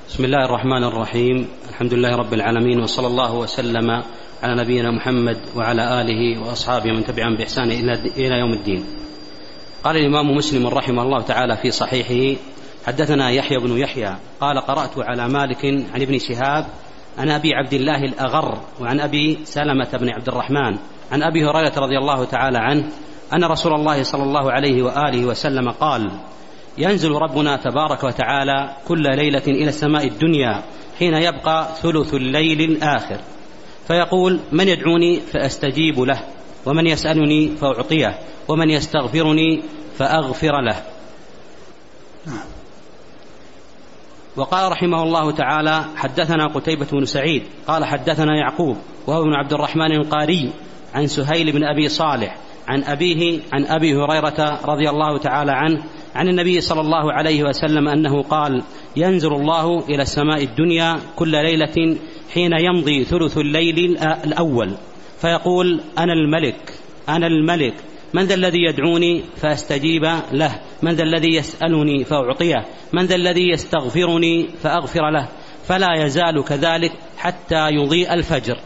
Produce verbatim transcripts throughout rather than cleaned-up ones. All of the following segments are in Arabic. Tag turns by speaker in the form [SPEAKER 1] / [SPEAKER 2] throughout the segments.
[SPEAKER 1] بسم الله الرحمن الرحيم. الحمد لله رب العالمين، وصلى الله وسلم على نبينا محمد وعلى آله وأصحابه من تبعهم بإحسان إلى يوم الدين. قال الإمام مسلم رحمه الله تعالى في صحيحه: حدثنا يحيى بن يحيى قال: قرأت على مالك عن ابن شهاب عن أبي عبد الله الأغر وعن أبي سلمة بن عبد الرحمن عن أبي هريرة رضي الله تعالى عنه أن رسول الله صلى الله عليه وآله وسلم قال: ينزل ربنا تبارك وتعالى كل ليلة إلى السماء الدنيا حين يبقى ثلث الليل الآخر، فيقول: من يدعوني فأستجيب له، ومن يسألني فأعطيه، ومن يستغفرني فأغفر له. وقال رحمه الله تعالى: حدثنا قتيبة بن سعيد قال: حدثنا يعقوب وهو ابن عبد الرحمن القاري عن سهيل بن أبي صالح عن أبيه عن أبي هريرة رضي الله تعالى عنه عن النبي صلى الله عليه وسلم أنه قال: ينزل الله إلى السماء الدنيا كل ليلة حين يمضي ثلث الليل الأول، فيقول: أنا الملك أنا الملك من ذا الذي يدعوني فأستجيب له، من ذا الذي يسألني فأعطيه، من ذا الذي يستغفرني فأغفر له، فلا يزال كذلك حتى يضيء الفجر.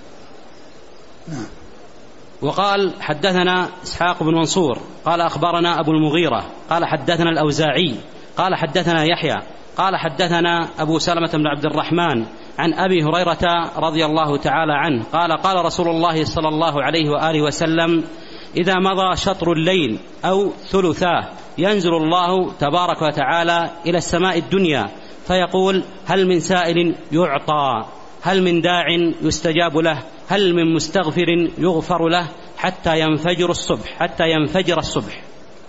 [SPEAKER 1] وقال: حدثنا إسحاق بن منصور قال: أخبرنا أبو المغيرة قال: حدثنا الأوزاعي قال: حدثنا يحيى قال: حدثنا أبو سلمة بن عبد الرحمن عن أبي هريرة رضي الله تعالى عنه قال: قال رسول الله صلى الله عليه وآله وسلم: إذا مضى شطر الليل أو ثلثاه ينزل الله تبارك وتعالى إلى السماء الدنيا فيقول: هل من سائل يعطى، هل من داع يستجاب له، هل من مستغفر يغفر له، حتى ينفجر الصبح حتى ينفجر الصبح.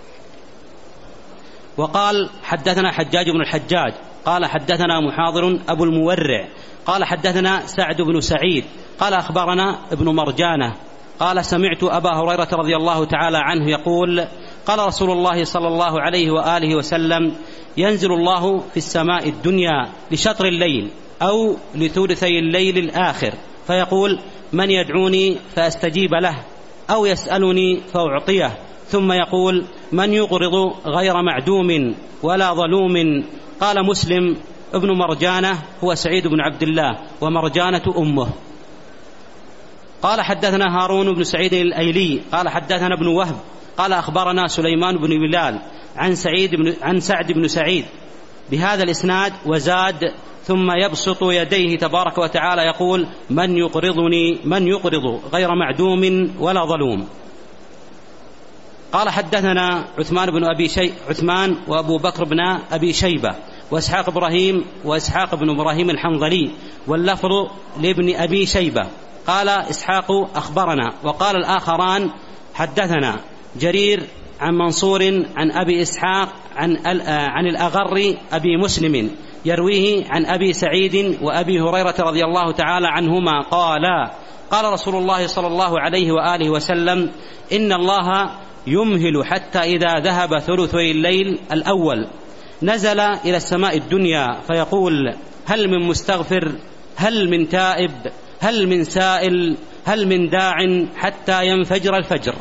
[SPEAKER 1] وقال: حدثنا حجاج بن الحجاج قال: حدثنا محاضر أبو المورع قال: حدثنا سعد بن سعيد قال: أخبرنا ابن مرجانة قال: سمعت أبا هريرة رضي الله تعالى عنه يقول: قال رسول الله صلى الله عليه وآله وسلم: ينزل الله في السماء الدنيا لشطر الليل أو لثلثي الليل الآخر، فيقول: من يدعوني فأستجيب له، أو يسألني فأعطيه، ثم يقول: من يقرض غير معدوم ولا ظلوم. قال مسلم: ابن مرجانة هو سعيد بن عبد الله، ومرجانة أمه. قال: حدثنا هارون بن سعيد الأيلي قال: حدثنا ابن وهب قال: أخبرنا سليمان بن بلال عن سعيد بن عن سعد بن سعيد بهذا الإسناد، وزاد: ثم يبسط يديه تبارك وتعالى يقول: من يقرضني من يقرض غير معدوم ولا ظلوم. قال: حدثنا عثمان بن أبي شي... عثمان وأبو بكر بن أبي شيبة وإسحاق إبراهيم وإسحاق بن إبراهيم الحنظلي، واللفظ لابن أبي شيبة. قال إسحاق: أخبرنا. وقال الآخران: حدثنا جرير عن منصور عن أبي إسحاق عن, عن الأغر أبي مسلم يرويه عن أبي سعيد وأبي هريرة رضي الله تعالى عنهما قالا: قال رسول الله صلى الله عليه وآله وسلم: إن الله يمهل حتى إذا ذهب ثلثي الليل الأول نزل إلى السماء الدنيا فيقول: هل من مستغفر، هل من تائب، هل من سائل، هل من داع، حتى ينفجر الفجر.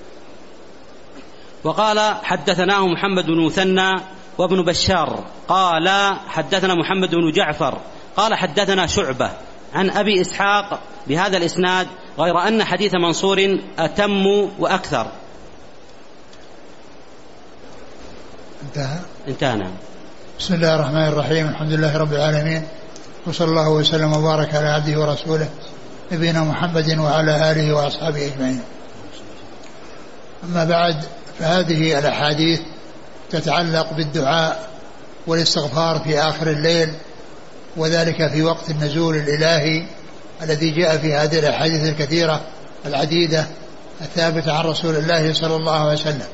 [SPEAKER 1] وقال: حدثناه محمد بن مثنى وابن بشار قال: حدثنا محمد بن جعفر قال: حدثنا شعبة عن أبي إسحاق بهذا الإسناد، غير أن حديث منصور أتم وأكثر.
[SPEAKER 2] انتهى
[SPEAKER 1] انتهى.
[SPEAKER 2] بسم الله الرحمن الرحيم. الحمد لله رب العالمين، وصلى الله وسلم وبارك على عبده ورسوله نبينا محمد وعلى آله وأصحابه أجمعين. أما بعد، فهذه الأحاديث تتعلق بالدعاء والاستغفار في آخر الليل، وذلك في وقت النزول الإلهي الذي جاء في هذه الأحاديث الكثيرة العديدة الثابتة عن رسول الله صلى الله عليه وسلم.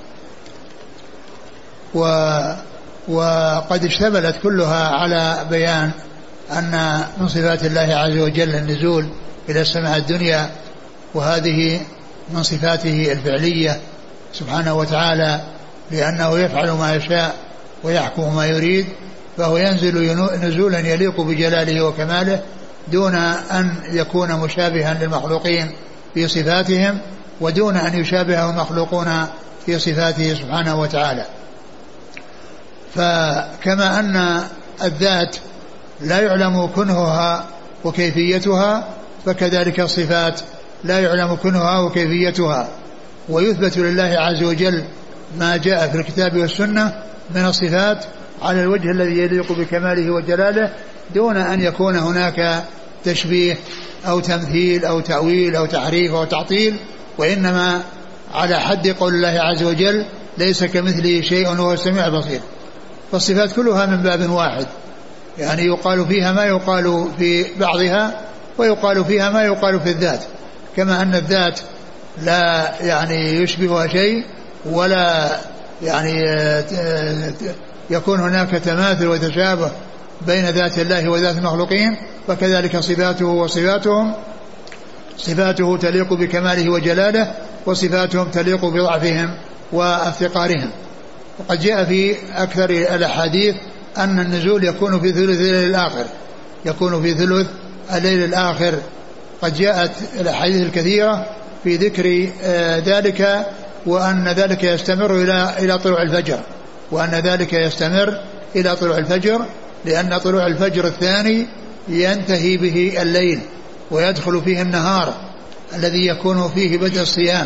[SPEAKER 2] و وقد اشتملت كلها على بيان أن من صفات الله عز وجل النزول إلى السماء الدنيا، وهذه من صفاته الفعلية سبحانه وتعالى، لأنه يفعل ما يشاء ويحكم ما يريد، فهو ينزل نزولا يليق بجلاله وكماله دون أن يكون مشابها للمخلوقين في صفاتهم، ودون أن يشابهه المخلوقون في صفاته سبحانه وتعالى. فكما أن الذات لا يعلم كنهها وكيفيتها، فكذلك الصفات لا يعلم كنهها وكيفيتها. ويثبت لله عز وجل ما جاء في الكتاب والسنة من الصفات على الوجه الذي يليق بكماله وجلاله، دون أن يكون هناك تشبيه أو تمثيل أو تأويل أو تحريف أو تعطيل، وإنما على حد قول الله عز وجل: ليس كمثله شيء وهو السميع البصير. فالصفات كلها من باب واحد، يعني يقال فيها ما يقال في بعضها، ويقال فيها ما يقال في الذات، كما أن الذات لا يعني يشبهها شيء ولا يعني يكون هناك تماثل وتشابه بين ذات الله وذات المخلوقين، فكذلك صفاته وصفاتهم، صفاته تليق بكماله وجلاله، وصفاتهم تليق بضعفهم وافتقارهم. وقد جاء في أكثر الأحاديث أن النزول يكون في ثلث الليل الآخر، يكون في ثلث الليل الآخر. قد جاءت الأحاديث الكثيرة في ذكر ذلك، وأن ذلك يستمر إلى إلى طلوع الفجر، وأن ذلك يستمر إلى طلوع الفجر، لأن طلوع الفجر الثاني ينتهي به الليل ويدخل فيه النهار الذي يكون فيه بدء الصيام.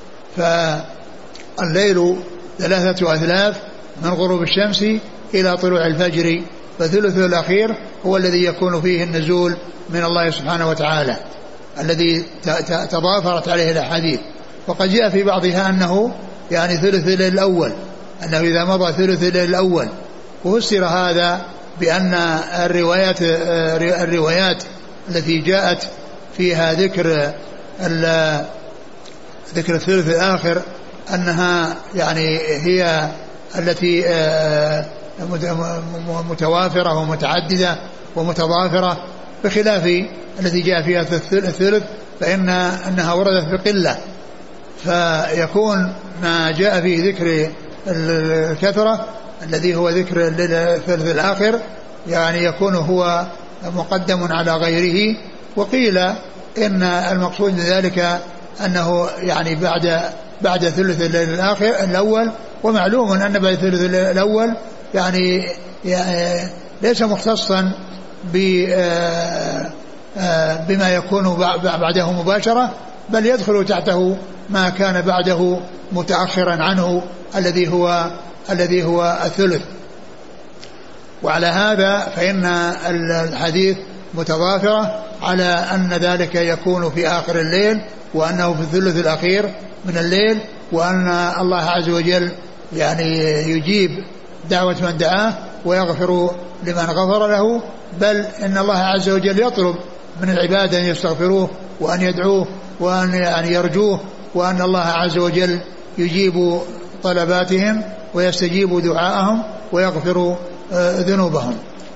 [SPEAKER 2] فالليل ثلاثة أثلاث من غروب الشمس إلى طلوع الفجر، فثلثه الأخير هو الذي يكون فيه النزول من الله سبحانه وتعالى الذي تضافرت عليه الأحاديث. وقد جاء في بعضها أنه يعني ثلث الليل الأول، أنه إذا مضى ثلث الليل الأول. وفسر هذا بأن الروايات الروايات التي جاءت فيها ذكر ذكر الثلث الآخر أنها يعني هي التي متوافرة ومتعددة ومتضافرة، بخلاف التي جاء فيها الثلث فإن أنها وردت بقلة. فيكون ما جاء فيه ذكر الكثرة الذي هو ذكر الثلث الآخر يعني يكون هو مقدم على غيره. وقيل إن المقصود من ذلك أنه يعني بعد بعد ثلث الليل الآخر الأول. ومعلوم أن بعد ثلث الليل الأول يعني ليس مختصا بما يكون بعده مباشرة، بل يدخل تحته ما كان بعده متأخرا عنه الذي هو الذي هو الثلث. وعلى هذا فإن الحديث متضافرة على أن ذلك يكون في آخر الليل، وأنه في الثلث الأخير من الليل، وأن الله عز وجل يعني يجيب دعوة من دعاه ويغفر لمن غفر له، بل إن الله عز وجل يطلب من العباد أن يستغفروه وأن يدعوه وأن يعني يرجوه، وأن الله عز وجل يجيب طلباتهم ويستجيب دعاءهم ويغفر ذنوبهم.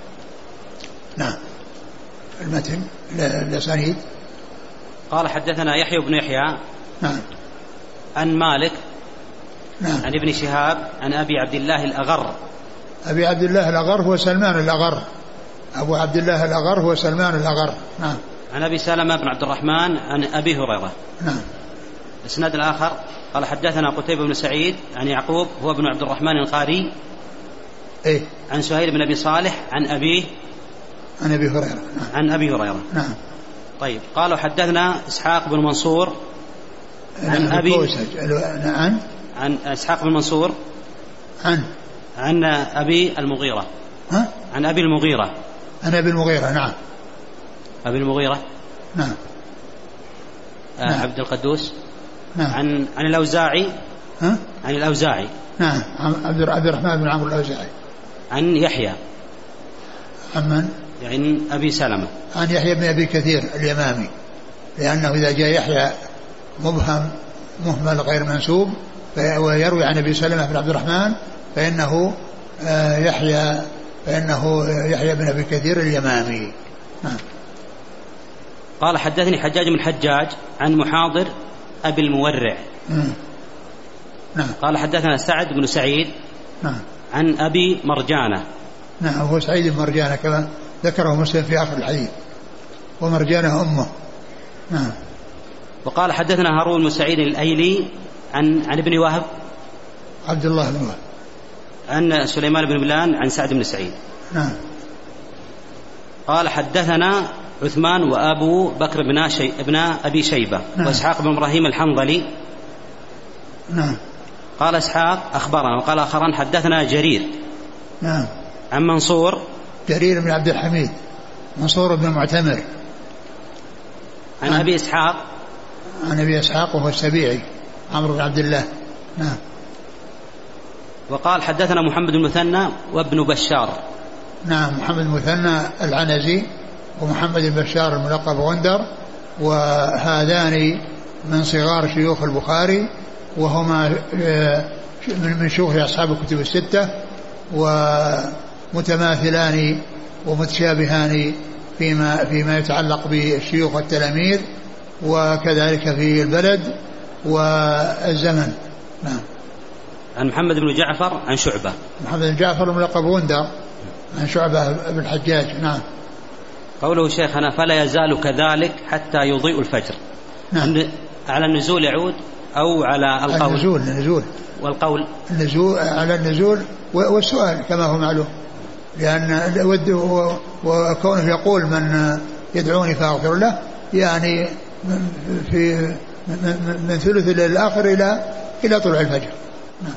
[SPEAKER 2] نعم. المتن الأسانيد.
[SPEAKER 1] قال حدثنا يحيى بن يحيى
[SPEAKER 2] نعم
[SPEAKER 1] عن مالك
[SPEAKER 2] نعم
[SPEAKER 1] عن ابن شهاب عن أبي عبد الله الأغر.
[SPEAKER 2] أبي عبد الله الأغر هو سلمان الأغر، أبو عبد الله الأغر هو سلمان الأغر. نعم.
[SPEAKER 1] عن أبي سلمة بن عبد الرحمن عن أبي هريرة.
[SPEAKER 2] نعم.
[SPEAKER 1] الإسناد الآخر قال حدثنا قتيبة بن سعيد عن يعقوب هو ابن عبد الرحمن القاري
[SPEAKER 2] إيه؟
[SPEAKER 1] عن سهيل بن أبي صالح عن أبيه
[SPEAKER 2] عن أبي هريرة. نعم.
[SPEAKER 1] عن أبي هريرة.
[SPEAKER 2] نعم.
[SPEAKER 1] طيب. قالوا حدثنا إسحاق بن منصور عن أبي
[SPEAKER 2] عن
[SPEAKER 1] عن إسحاق بن منصور
[SPEAKER 2] عن
[SPEAKER 1] عن أبي المغيرة.
[SPEAKER 2] ها؟
[SPEAKER 1] عن أبي المغيرة.
[SPEAKER 2] عن أبي المغيرة. نعم.
[SPEAKER 1] أبي المغيرة.
[SPEAKER 2] نعم.
[SPEAKER 1] آه نعم. عبد القدوس.
[SPEAKER 2] نعم.
[SPEAKER 1] عن عن الأوزاعي.
[SPEAKER 2] ها؟
[SPEAKER 1] عن الأوزاعي.
[SPEAKER 2] نعم. عبد الرحمن بن عمرو الأوزاعي.
[SPEAKER 1] عن يحيى.
[SPEAKER 2] عن من؟
[SPEAKER 1] عن أبي سلمة.
[SPEAKER 2] عن يحيى بن أبي كثير اليمامي، لأنه إذا جاء يحيى مبهم مهمل غير منسوب ويروي عن أبي سلمة بن عبد الرحمن فإنه يحيى فإنه يحيى بن أبي كثير اليمامي. نعم.
[SPEAKER 1] قال حدثني حجاج بن الحجاج عن محاضر أبي المورع.
[SPEAKER 2] نعم.
[SPEAKER 1] قال حدثنا سعد بن سعيد.
[SPEAKER 2] نعم.
[SPEAKER 1] عن أبي مرجانة.
[SPEAKER 2] نعم. هو سعيد بن مرجانة كما ذكره مسلم في آخر الحديث، ومرجانة أمه. نعم.
[SPEAKER 1] وقال حدثنا هارون بن سعيد الأيلي عن عن ابن وهب
[SPEAKER 2] عبد الله بن وهب
[SPEAKER 1] عن سليمان بن بلال عن سعد بن سعيد.
[SPEAKER 2] نعم.
[SPEAKER 1] قال حدثنا عثمان وأبو بكر بن, شي... بن أبي شيبة نعم. وإسحاق بن إبراهيم الحنظلي
[SPEAKER 2] نعم.
[SPEAKER 1] قال إسحاق أخبرنا وقال آخران حدثنا جرير
[SPEAKER 2] نعم.
[SPEAKER 1] عن منصور
[SPEAKER 2] جرير بن عبد الحميد منصور بن معتمر
[SPEAKER 1] عن, عن أبي إسحاق
[SPEAKER 2] عن أبي إسحاق وهو السبيعي عمرو بن عبد الله نعم.
[SPEAKER 1] وقال حدثنا محمد بن مثنى وابن بشار
[SPEAKER 2] نعم. محمد مثنى العنزي ومحمد بن بشار الملقب غندر وهذان من صغار شيوخ البخاري وهما من شيوخ أصحاب الكتب الستة ومتماثلان ومتشابهان فيما, فيما يتعلق بالشيوخ والتلاميذ وكذلك في البلد والزمن نعم.
[SPEAKER 1] عن محمد بن جعفر عن شعبة
[SPEAKER 2] محمد بن جعفر الملقب غندر عن شعبة بن الحجاج نعم.
[SPEAKER 1] قوله شيخنا فلا يزال كذلك حتى يضيء الفجر
[SPEAKER 2] نعم.
[SPEAKER 1] على النزول يعود أو على القول
[SPEAKER 2] النزول النزول
[SPEAKER 1] والقول
[SPEAKER 2] النزول على النزول والسؤال كما هو معلوم لأن وكونه يقول من يدعوني فأغفر له يعني في من ثلث الليل الآخر إلى إلى طلوع الفجر نعم.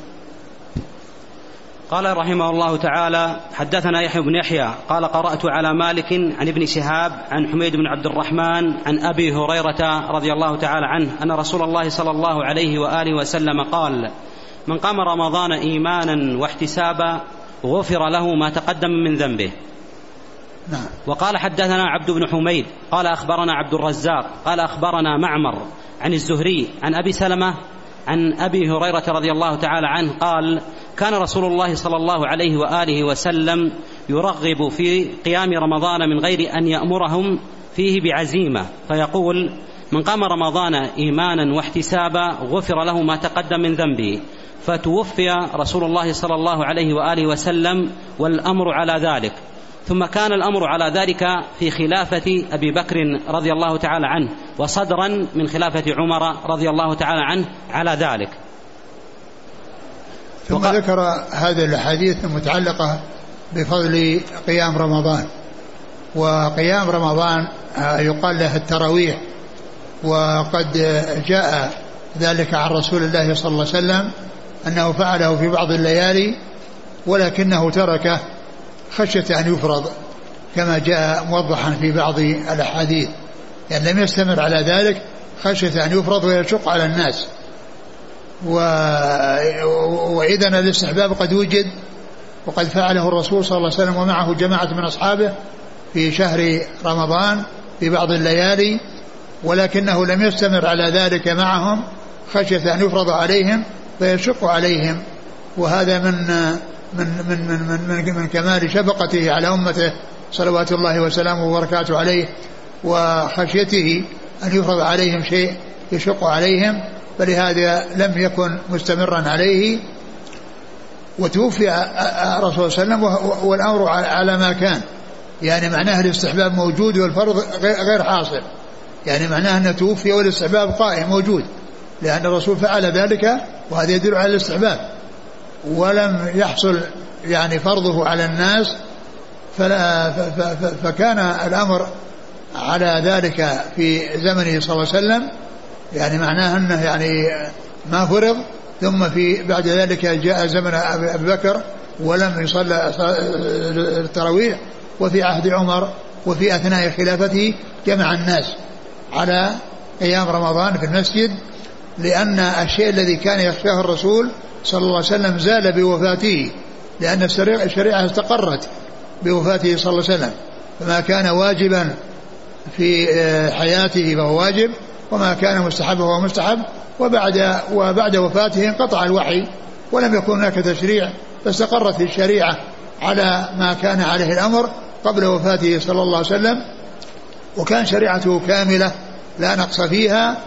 [SPEAKER 1] قال رحمه الله تعالى حدثنا يحيى بن يحيى قال قرأت على مالك عن ابن شهاب عن حميد بن عبد الرحمن عن أبي هريرة رضي الله تعالى عنه أن رسول الله صلى الله عليه وآله وسلم قال من قام رمضان إيمانا واحتسابا غفر له ما تقدم من ذنبه
[SPEAKER 2] نعم.
[SPEAKER 1] وقال حدثنا عبد بن حميد قال أخبرنا عبد الرزاق قال أخبرنا معمر عن الزهري عن أبي سلمة عن أبي هريرة رضي الله تعالى عنه قال كان رسول الله صلى الله عليه وآله وسلم يرغب في قيام رمضان من غير أن يأمرهم فيه بعزيمة فيقول من قام رمضان إيمانا واحتسابا غفر له ما تقدم من ذنبه فتوفي رسول الله صلى الله عليه وآله وسلم والأمر على ذلك ثم كان الأمر على ذلك في خلافة أبي بكر رضي الله تعالى عنه وصدرا من خلافة عمر رضي الله تعالى عنه على ذلك.
[SPEAKER 2] ثم وق... ذكر هذه الحديث المتعلقة بفضل قيام رمضان. وقيام رمضان يقال له التراويح وقد جاء ذلك عن رسول الله صلى الله عليه وسلم أنه فعله في بعض الليالي ولكنه تركه خشية أن يفرض كما جاء موضحا في بعض الأحاديث يعني لم يستمر على ذلك خشية أن يفرض ويشق على الناس. و... وإذن الاستحباب قد وجد وقد فعله الرسول صلى الله عليه وسلم ومعه جماعة من أصحابه في شهر رمضان في بعض الليالي ولكنه لم يستمر على ذلك معهم خشية أن يفرض عليهم فيشق عليهم. وهذا من من من من من, من كمال شفقته على أمته صلوات الله وسلامه وبركاته عليه وخشيته أن يفرض عليهم شيء يشق عليهم فلهذا لم يكن مستمرا عليه. وتوفي الرسول صلى الله عليه وسلم والأمر على ما كان يعني معناه الاستحباب موجود والفرض غير حاصل يعني معناه أنه توفي والاستحباب قائم موجود لأن الرسول فعل ذلك وهذا يدل على الاستحباب ولم يحصل يعني فرضه على الناس فلا فكان الأمر على ذلك في زمنه صلى الله عليه وسلم يعني معناه أنه يعني ما فرض ثم في بعد ذلك جاء زمن أبي بكر ولم يصلى التراويح وفي عهد عمر وفي أثناء خلافته جمع الناس على أيام رمضان في المسجد لأن الشيء الذي كان يخشاه الرسول صلى الله عليه وسلم زال بوفاته لأن الشريعة استقرت بوفاته صلى الله عليه وسلم فما كان واجبا في حياته فهو واجب وما كان مستحب فهو مستحب وبعد, وبعد وفاته انقطع الوحي ولم يكن هناك تشريع فاستقرت الشريعة على ما كان عليه الأمر قبل وفاته صلى الله عليه وسلم وكان شريعته كاملة لا نقص فيها.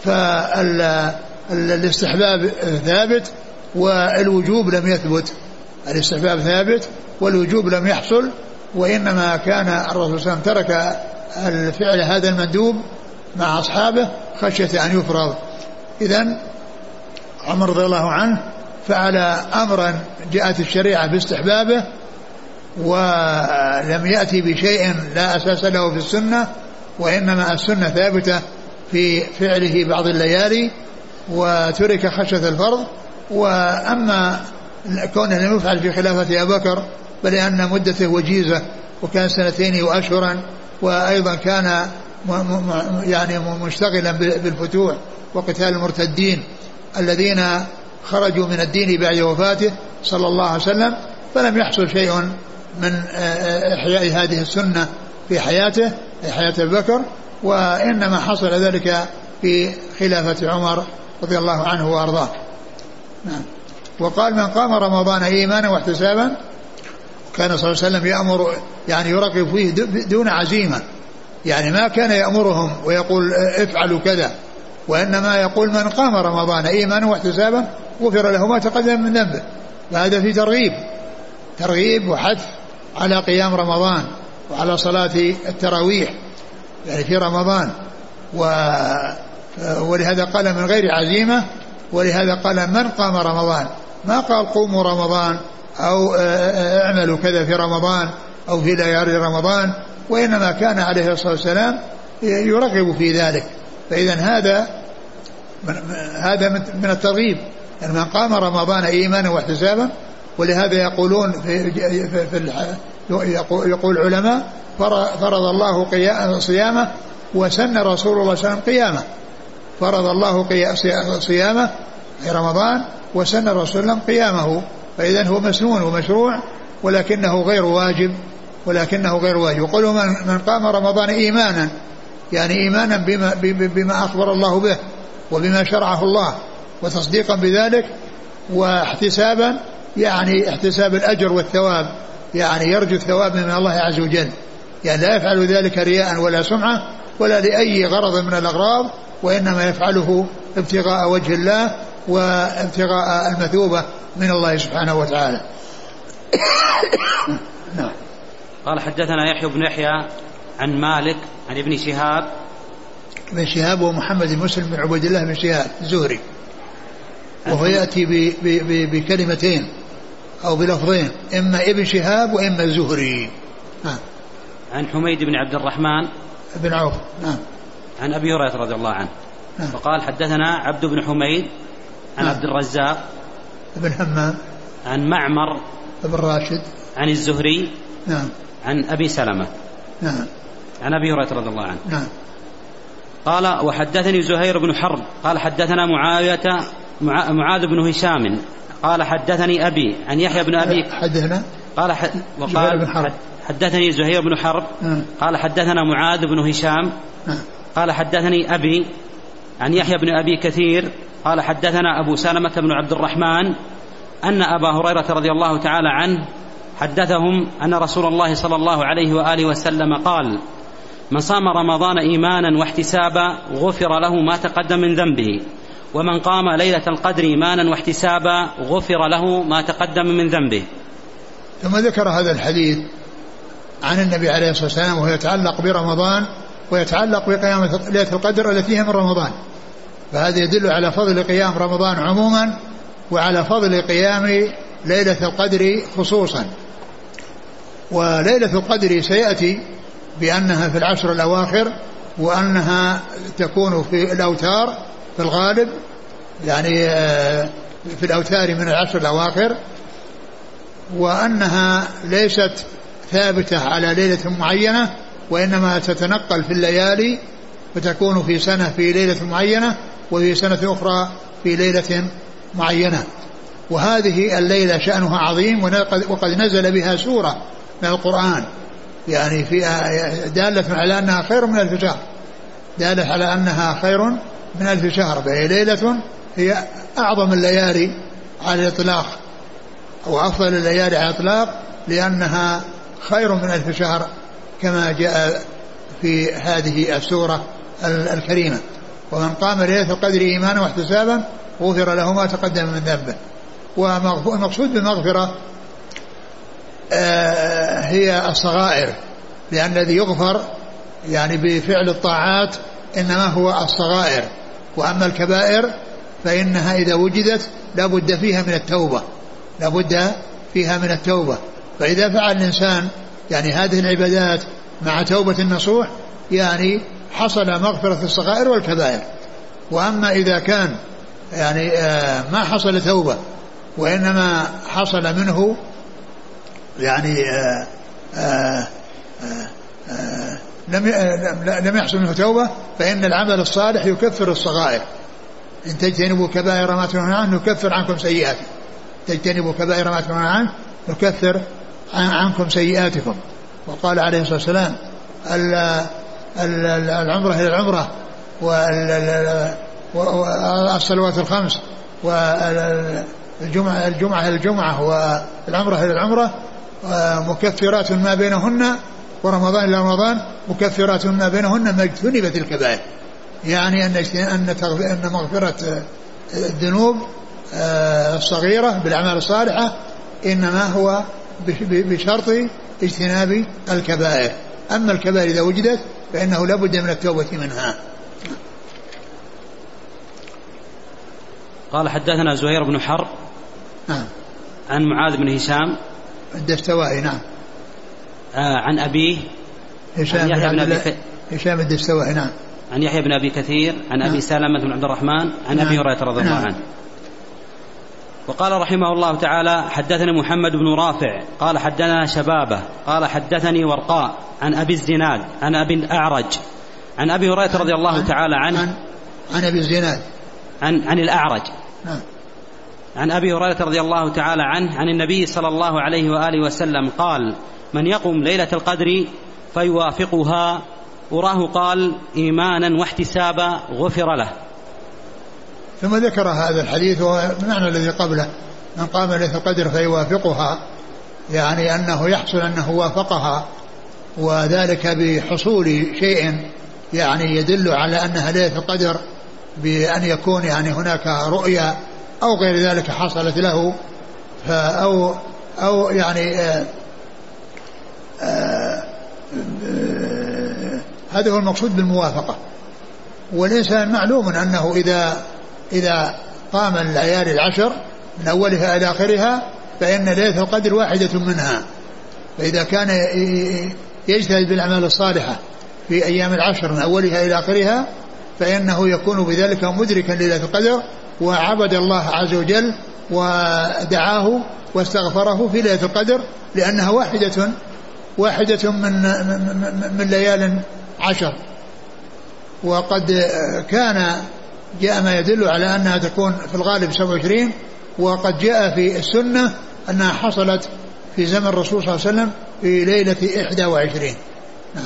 [SPEAKER 2] فالاستحباب ثابت والوجوب لم يثبت الاستحباب ثابت والوجوب لم يحصل وإنما كان الرسول صلى الله عليه وسلم ترك الفعل هذا المندوب مع أصحابه خشية أن يفرض. إذن عمر رضي الله عنه فعل أمرا جاءت الشريعة باستحبابه ولم يأتي بشيء لا أساس له في السنة، وإنما السنة ثابتة في فعله بعض الليالي وترك خشية الفرض. وأما كونه لم يفعل في خلافة أبي بكر بل أن مدته وجيزة وكان سنتين وأشهرا، وأيضا كان يعني مشتغلا بالفتوح وقتال المرتدين الذين خرجوا من الدين بعد وفاته صلى الله عليه وسلم، فلم يحصل شيء من إحياء هذه السنة في حياته في حياة أبي بكر، وإنما حصل ذلك في خلافة عمر رضي الله عنه وأرضاه. نعم. وقال من قام رمضان إيمانا واحتسابا، كان صلى الله عليه وسلم يأمر يعني يرغب فيه دون عزيمة، يعني ما كان يأمرهم ويقول افعلوا كذا، وإنما يقول من قام رمضان إيمانا واحتسابا غفر له ما تقدم من ذنبه. فهذا في ترغيب ترغيب وحث على قيام رمضان وعلى صلاة التراويح يعني في رمضان، ولهذا قال من غير عزيمة، ولهذا قال من قام رمضان، ما قال قوموا رمضان أو اعملوا كذا في رمضان أو في ليالي رمضان، وإنما كان عليه الصلاة والسلام يرغب في ذلك. فإذا هذا هذا من الترغيب، يعني من قام رمضان إيمانا واحتسابا. ولهذا يقولون في, في يقول العلماء فرض الله صيامه وسن رسول الله صلى الله عليه وسلم قيامه، فرض الله صيامه في رمضان وسن رسول الله قيامه، فإذا هو مسنون ومشروع ولكنه غير واجب ولكنه غير واجب. يقولون من قام رمضان إيمانا يعني إيمانا بما, بما أخبر الله به وبما شرعه الله وتصديقا بذلك، واحتسابا يعني احتساب الأجر والثواب، يعني يرجو الثواب من الله عز وجل، يعني لا يفعل ذلك رياء ولا سمعة ولا لأي غرض من الأغراض، وإنما يفعله ابتغاء وجه الله وابتغاء المثوبة من الله سبحانه وتعالى.
[SPEAKER 1] نعم. قال حدثنا يحيى بن يحيى عن مالك عن ابن شهاب
[SPEAKER 2] بن شهاب ومحمد بن مسلم بن عبد الله بن شهاب الزهري، وهو يأتي بكلمتين أو بلفظين، إما ابن شهاب وإما الزهري. نعم.
[SPEAKER 1] عن حميد بن عبد الرحمن
[SPEAKER 2] بن عوف. نعم.
[SPEAKER 1] عن أبي هريرة رضي الله عنه.
[SPEAKER 2] نعم.
[SPEAKER 1] فقال حدثنا عبد بن حميد عن
[SPEAKER 2] نعم.
[SPEAKER 1] عبد الرزاق
[SPEAKER 2] بن همام
[SPEAKER 1] عن معمر
[SPEAKER 2] بن راشد
[SPEAKER 1] عن الزهري
[SPEAKER 2] نعم.
[SPEAKER 1] عن أبي سلمة
[SPEAKER 2] نعم.
[SPEAKER 1] عن أبي هريرة رضي الله عنه.
[SPEAKER 2] نعم.
[SPEAKER 1] قال وحدثني زهير بن حرب قال حدثنا معاوية مع... معاذ بن هشام قال حدثني أبي عن يحيى بن أبي
[SPEAKER 2] حدثنا
[SPEAKER 1] قال ح... وقال حد... حدثني زهير بن حرب
[SPEAKER 2] نعم.
[SPEAKER 1] قال حدثنا معاذ بن هشام
[SPEAKER 2] نعم.
[SPEAKER 1] قال حدثني أبي عن يحيى بن أبي كثير قال حدثنا أبو سلمة بن عبد الرحمن أن أبا هريرة رضي الله تعالى عنه حدثهم أن رسول الله صلى الله عليه وآله وسلم قال من صام رمضان إيمانا واحتسابا غفر له ما تقدم من ذنبه، ومن قام ليلة القدر إيمانا واحتسابا غفر له ما تقدم من ذنبه.
[SPEAKER 2] ثم ذكر هذا الحديث عن النبي عليه الصلاة والسلام وهو يتعلق برمضان ويتعلق بقيام ليلة القدر التي هي من رمضان، فهذا يدل على فضل قيام رمضان عموما وعلى فضل قيام ليلة القدر خصوصا. وليلة القدر سيأتي بأنها في العشر الأواخر، وأنها تكون في الأوتار في الغالب، يعني في الأوتار من العشر الأواخر، وأنها ليست ثابتة على ليلة معينة، وإنما تتنقل في الليالي، فتكون في سنة في ليلة معينة وفي سنة أخرى في ليلة معينة. وهذه الليلة شأنها عظيم، وقد نزل بها سورة من القرآن يعني في دالة على أنها خير من ألف شهر، دالة على أنها خير من ألف شهر، فهي ليلة هي أعظم الليالي على الإطلاق أو أفضل الليالي على الإطلاق، لأنها خير من ألف شهر كما جاء في هذه السورة الكريمة. ومن قام ليلة القدر إيمانا واحتسابا غفر له ما تقدم من ذنبه. والمقصود بالمغفرة هي الصغائر، لأن الذي يغفر يعني بفعل الطاعات إنما هو الصغائر، وأما الكبائر فإنها إذا وجدت لا بد فيها من التوبة، لا بد فيها من التوبة. فإذا فعل الإنسان يعني هذه العبادات مع توبة النصوح يعني حصل مغفرة الصغائر والكبائر. وأما إذا كان يعني ما حصل توبة وإنما حصل منه يعني آآ آآ آآ لم لم يحصل منه توبة فإن العمل الصالح يكفر الصغائر. إن تجتنبوا كبائر ما تنهون عنه نكفر عنكم سيئاتكم تجتنبوا كبائر ما تنهون عنه نكفر عنكم سيئاتكم. وقال عليه الصلاة والسلام العمرة إلى العمرة والصلوات الخمس والجمعة الجمعة إلى الجمعة والعمرة إلى العمرة مكفرات ما بينهن ورمضان إلى رمضان مكفرات ما بينهن ما اجتنبت الكبائر. يعني أن أن مغفرة الذنوب الصغيرة بالأعمال الصالحة إنما هو بشرط اجتناب الكبائر. أما الكبائر إذا وجدت فإنه لا بد من التوبة منها.
[SPEAKER 1] قال حدثنا زهير بن حرب
[SPEAKER 2] نعم
[SPEAKER 1] عن معاذ بن هشام
[SPEAKER 2] الدستوائي نعم
[SPEAKER 1] آه عن أبيه
[SPEAKER 2] هشام بن عبد الله هشام الدستوائي نعم
[SPEAKER 1] عن يحيى بن أبي كثير عن نعم. أبي سلمة بن عبد الرحمن عن نعم. أبي هريرة رضي الله نعم. عنه. وقال رحمه الله تعالى حدثنا محمد بن رافع قال حدثنا شبابه قال حدثني ورقاء عن أبي الزناد عن أبي الأعرج عن أبي هريرة رضي الله
[SPEAKER 2] عن
[SPEAKER 1] تعالى عنه
[SPEAKER 2] عن, عن أبي الزناد
[SPEAKER 1] عن, عن الأعرج
[SPEAKER 2] نعم.
[SPEAKER 1] عن أبي هريرة رضي الله تعالى عنه عن النبي صلى الله عليه وآله وسلم قال من يقم ليلة القدر فيوافقها وراه قال إيمانا واحتسابا غفر له.
[SPEAKER 2] ثم ذكر هذا الحديث ومعنى الذي قبله من قام ليلة القدر فيوافقها يعني أنه يحصل أنه وافقها وذلك بحصول شيء يعني يدل على أنها ليلة القدر بأن يكون يعني هناك رؤيا أو غير ذلك حصلت له أو أو يعني آآ آآ هذا هو المقصود بالموافقة. والإنسان معلوم أنه إذا إذا قام الليالي العشر من أولها إلى آخرها فإن ليلة القدر واحدة منها. فإذا كان يجتهد بالأعمال الصالحة في أيام العشر من أولها إلى آخرها فإنه يكون بذلك مدركا ليلة القدر وعبد الله عز وجل ودعاه واستغفره في ليلة القدر لأنها واحدة واحدة من من ليال عشر. وقد كان جاء ما يدل على أنها تكون في الغالب سبعة وعشرين وقد جاء في السنة أنها حصلت في زمن الرسول صلى الله عليه وسلم في ليلة إحدى وعشرين. نعم.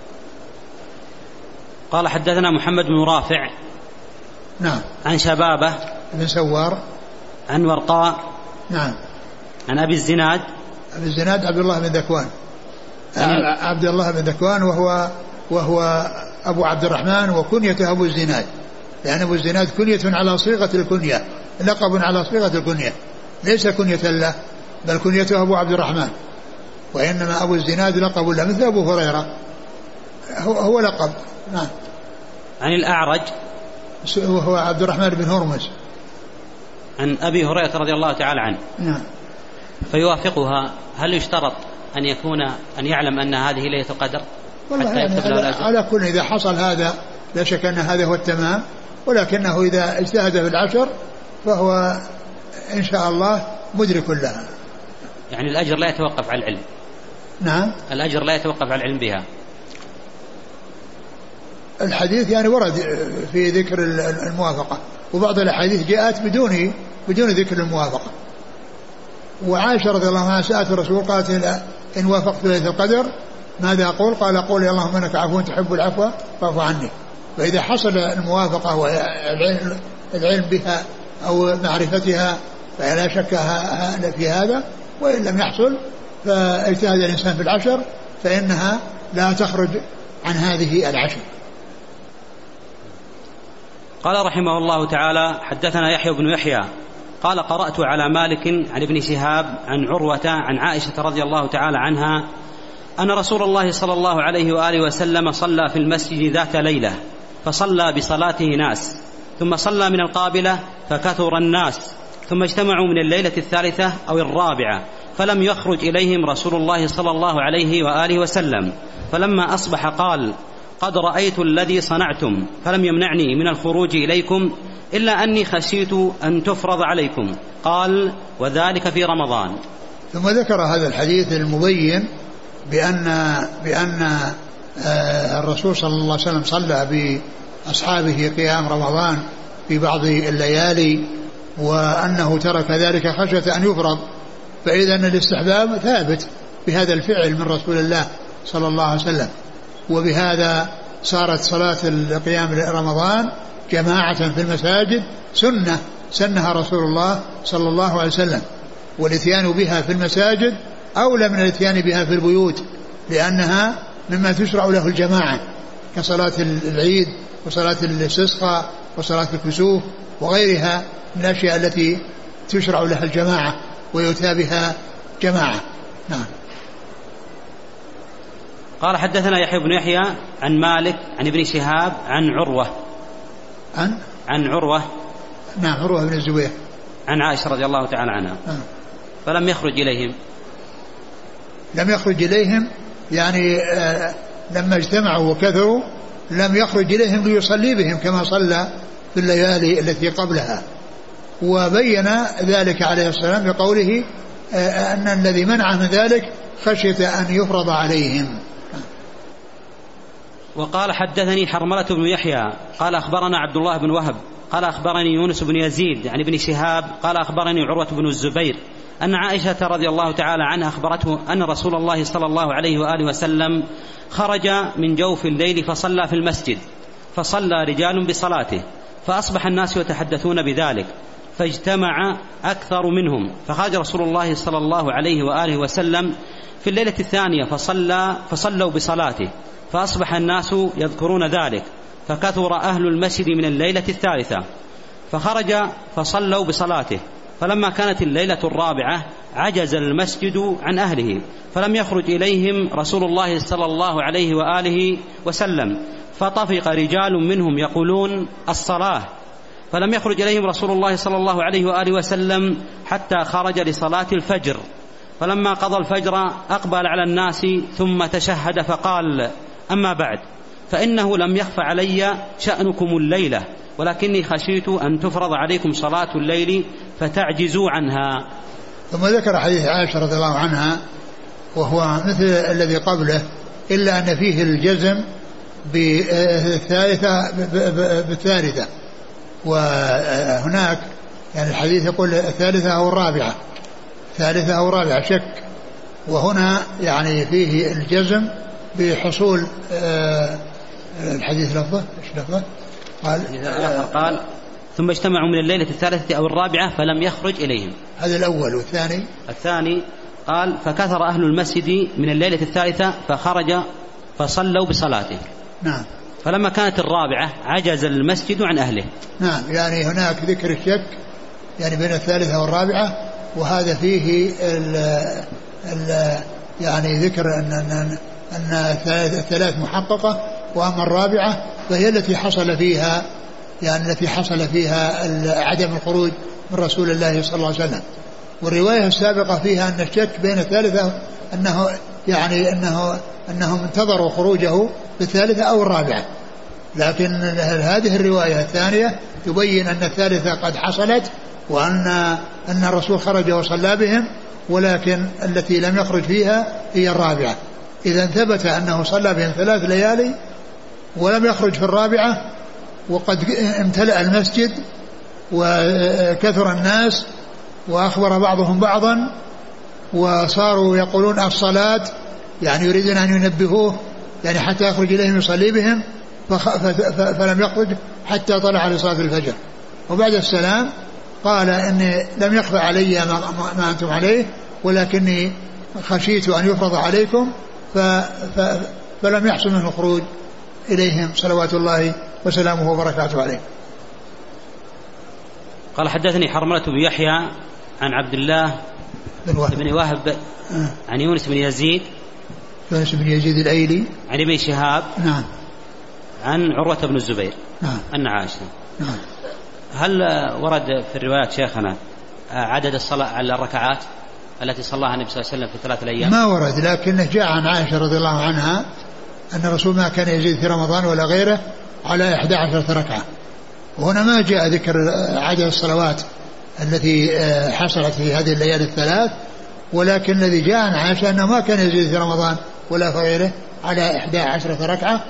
[SPEAKER 1] قال حدثنا محمد بن رافع
[SPEAKER 2] نعم
[SPEAKER 1] عن شبابه
[SPEAKER 2] بن سوار
[SPEAKER 1] عن ورقاء
[SPEAKER 2] نعم
[SPEAKER 1] عن أبي الزناد
[SPEAKER 2] أبي الزناد عبد الله بن ذكوان عبد الله بن ذكوان وهو وهو أبو عبد الرحمن وكنيته أبو الزناد لأن أبو الزناد كنية على صيغة الكنية لقب على صيغة الكنية ليس كنية له بل كنيته أبو عبد الرحمن وإنما أبو الزناد لقب له مثل أبو هريرة هو, هو لقب. نعم.
[SPEAKER 1] عن الأعرج
[SPEAKER 2] وهو عبد الرحمن بن هرمز
[SPEAKER 1] عن أبي هريرة رضي الله تعالى عنه.
[SPEAKER 2] نعم.
[SPEAKER 1] فيوافقها هل يشترط أن يكون أن يعلم أن هذه ليلة القدر؟
[SPEAKER 2] والله يعني على, على كل إذا حصل هذا لا شك أن هذا هو التمام ولكنه إذا اجتهد في العشر فهو إن شاء الله مدرك لها.
[SPEAKER 1] يعني الأجر لا يتوقف على العلم.
[SPEAKER 2] نعم.
[SPEAKER 1] الأجر لا يتوقف على العلم بها.
[SPEAKER 2] الحديث يعني ورد في ذكر الموافقة وبعض الأحاديث جاءت بدون بدون ذكر الموافقة. وعائشة رضي الله عنها سألت الرسول قالت إن وافقت ليلة القدر ماذا أقول؟ قال قول اللهم إنك عفو تحب العفو فاعف عني. فإذا حصل الموافقة والعلم بها أو معرفتها فلا شك في هذا. وإن لم يحصل فاجتهد الإنسان في العشر فإنها لا تخرج عن هذه العشر.
[SPEAKER 1] قال رحمه الله تعالى حدثنا يحيى بن يحيى قال قرأت على مالك عن ابن شهاب عن عروة عن عائشة رضي الله تعالى عنها أن رسول الله صلى الله عليه وآله وسلم صلى في المسجد ذات ليلة فصلى بصلاته ناس ثم صلى من القابلة فكثر الناس ثم اجتمعوا من الليلة الثالثة أو الرابعة فلم يخرج إليهم رسول الله صلى الله عليه وآله وسلم. فلما أصبح قال: قد رأيت الذي صنعتم فلم يمنعني من الخروج إليكم إلا أني خشيت أن تفرض عليكم. قال: وذلك في رمضان.
[SPEAKER 2] ثم ذكر هذا الحديث المبين بأن, بأن الرسول صلى الله عليه وسلم صلى بأصحابه قيام رمضان في بعض الليالي، وأنه ترك ذلك خشية أن يفرض. فإذا الاستحباب ثابت بهذا الفعل من رسول الله صلى الله عليه وسلم، وبهذا صارت صلاة القيام رمضان جماعة في المساجد سنة سنها رسول الله صلى الله عليه وسلم، والاتيان بها في المساجد أولى من الاتيان بها في البيوت، لأنها مما تشرع له الجماعة كصلاة العيد وصلاة الاستسقاء وصلاة الكسوف وغيرها من الأشياء التي تشرع لها الجماعة ويؤتى بها جماعة. نعم.
[SPEAKER 1] قال: حدثنا يحيى بن يحيى عن مالك عن ابن شهاب عن عروة
[SPEAKER 2] عن
[SPEAKER 1] عن عروة
[SPEAKER 2] نعم عروة بن الزبير
[SPEAKER 1] عن عائشة رضي الله تعالى عنها.
[SPEAKER 2] نعم.
[SPEAKER 1] فلم يخرج إليهم
[SPEAKER 2] لم يخرج إليهم يعني آه لما اجتمعوا وكثروا لم يخرج إليهم ليصلي بهم كما صلى في الليالي التي قبلها. وبين ذلك عليه السلام بقوله آه أن الذي منع من ذلك خشية أن يفرض عليهم.
[SPEAKER 1] وقال: حدثني حرملة بن يحيى قال أخبرنا عبد الله بن وهب قال أخبرني يونس بن يزيد عن ابن شهاب قال أخبرني عروة بن الزبير أن عائشة رضي الله تعالى عنها أخبرته أن رسول الله صلى الله عليه وآله وسلم خرج من جوف الليل فصلى في المسجد، فصلى رجال بصلاته، فأصبح الناس يتحدثون بذلك، فاجتمع أكثر منهم، فخرج رسول الله صلى الله عليه وآله وسلم في الليلة الثانية فصلى فصلوا بصلاته، فأصبح الناس يذكرون ذلك، فكثر أهل المسجد من الليلة الثالثة، فخرج فصلوا بصلاته، فلما كانت الليلة الرابعة عجز المسجد عن أهله، فلم يخرج إليهم رسول الله صلى الله عليه وآله وسلم، فطفق رجال منهم يقولون: الصلاة، فلم يخرج إليهم رسول الله صلى الله عليه وآله وسلم حتى خرج لصلاة الفجر، فلما قضى الفجر أقبل على الناس ثم تشهد فقال: أما بعد، فإنه لم يخف علي شأنكم الليلة، ولكني خشيت أن تفرض عليكم صلاة الليل فتعجزوا عنها.
[SPEAKER 2] ثم ذكر حديث عائشة رضي الله عنها وهو مثل الذي قبله، إلا أن فيه الجزم بالثالثة بالثالثة، وهناك يعني الحديث يقول الثالثة أو الرابعة، ثالثة أو رابعة شك، وهنا يعني فيه الجزم بحصول الحديث لفظه ايش لفظه؟ قال
[SPEAKER 1] قال ثم اجتمعوا من الليلة الثالثة أو الرابعة فلم يخرج إليهم.
[SPEAKER 2] هذا الأول. والثاني
[SPEAKER 1] الثاني قال: فكثر أهل المسجد من الليلة الثالثة فخرج فصلوا بصلاته.
[SPEAKER 2] نعم.
[SPEAKER 1] فلما كانت الرابعة عجز المسجد عن أهله.
[SPEAKER 2] نعم، يعني هناك ذكر الشك يعني بين الثالثة والرابعة، وهذا فيه ال ال يعني ذكر أن أن أن الثلاث محققة، وأما الرابعة فهي التي حصل فيها يعني التي حصل فيها عدم الخروج من رسول الله صلى الله عليه وسلم. والرواية السابقة فيها أن الشك بين الثالثة أنه يعني أنه أنهم انتظروا خروجه بالثالثة أو الرابعة، لكن هذه الرواية الثانية تبين أن الثالثة قد حصلت، وأن أن الرسول خرج وصلى بهم، ولكن التي لم يخرج فيها هي الرابعة. إذا ثبت أنه صلى بهم ثلاث ليالي ولم يخرج في الرابعة، وقد امتلأ المسجد وكثر الناس وأخبر بعضهم بعضا وصاروا يقولون الصلاة، يعني يريدون أن ينبهوه يعني حتى يخرج إليهم يصلي بهم، فلم يخرج حتى طلع لصلاة الفجر. وبعد السلام قال إني لم يخفى علي ما أنتم عليه، ولكني خشيت أن يفرض عليكم، فلم يحصل منه الخروج إليهم صلوات الله وسلامه وبركاته عليه.
[SPEAKER 1] قال: حدثني حرملة بن يحيى عن عبد الله بن وهب, بن وهب آه. عن يونس بن يزيد
[SPEAKER 2] يونس بن يزيد الأيلي
[SPEAKER 1] عن ابن شهاب
[SPEAKER 2] نعم
[SPEAKER 1] عن عروة بن الزبير
[SPEAKER 2] نعم
[SPEAKER 1] أن عائشة.
[SPEAKER 2] نعم.
[SPEAKER 1] هل ورد في الروايات شيخنا عدد الصلاة على الركعات؟ التي صلاها النبي صلى الله عليه وسلم في ثلاثة الأيام؟
[SPEAKER 2] ما ورد، لكنه جاء عن عائشة رضي الله عنها أن الرسول ما كان يزيد في رمضان ولا غيره على إحدى عشرة ركعة. وهنا ما جاء ذكر عدد الصلوات التي حصلت في هذه الليالي الثلاث، ولكن الذي جاء عن عائشة أنه ما كان يزيد في رمضان ولا في غيره على إحدى عشرة ركعة.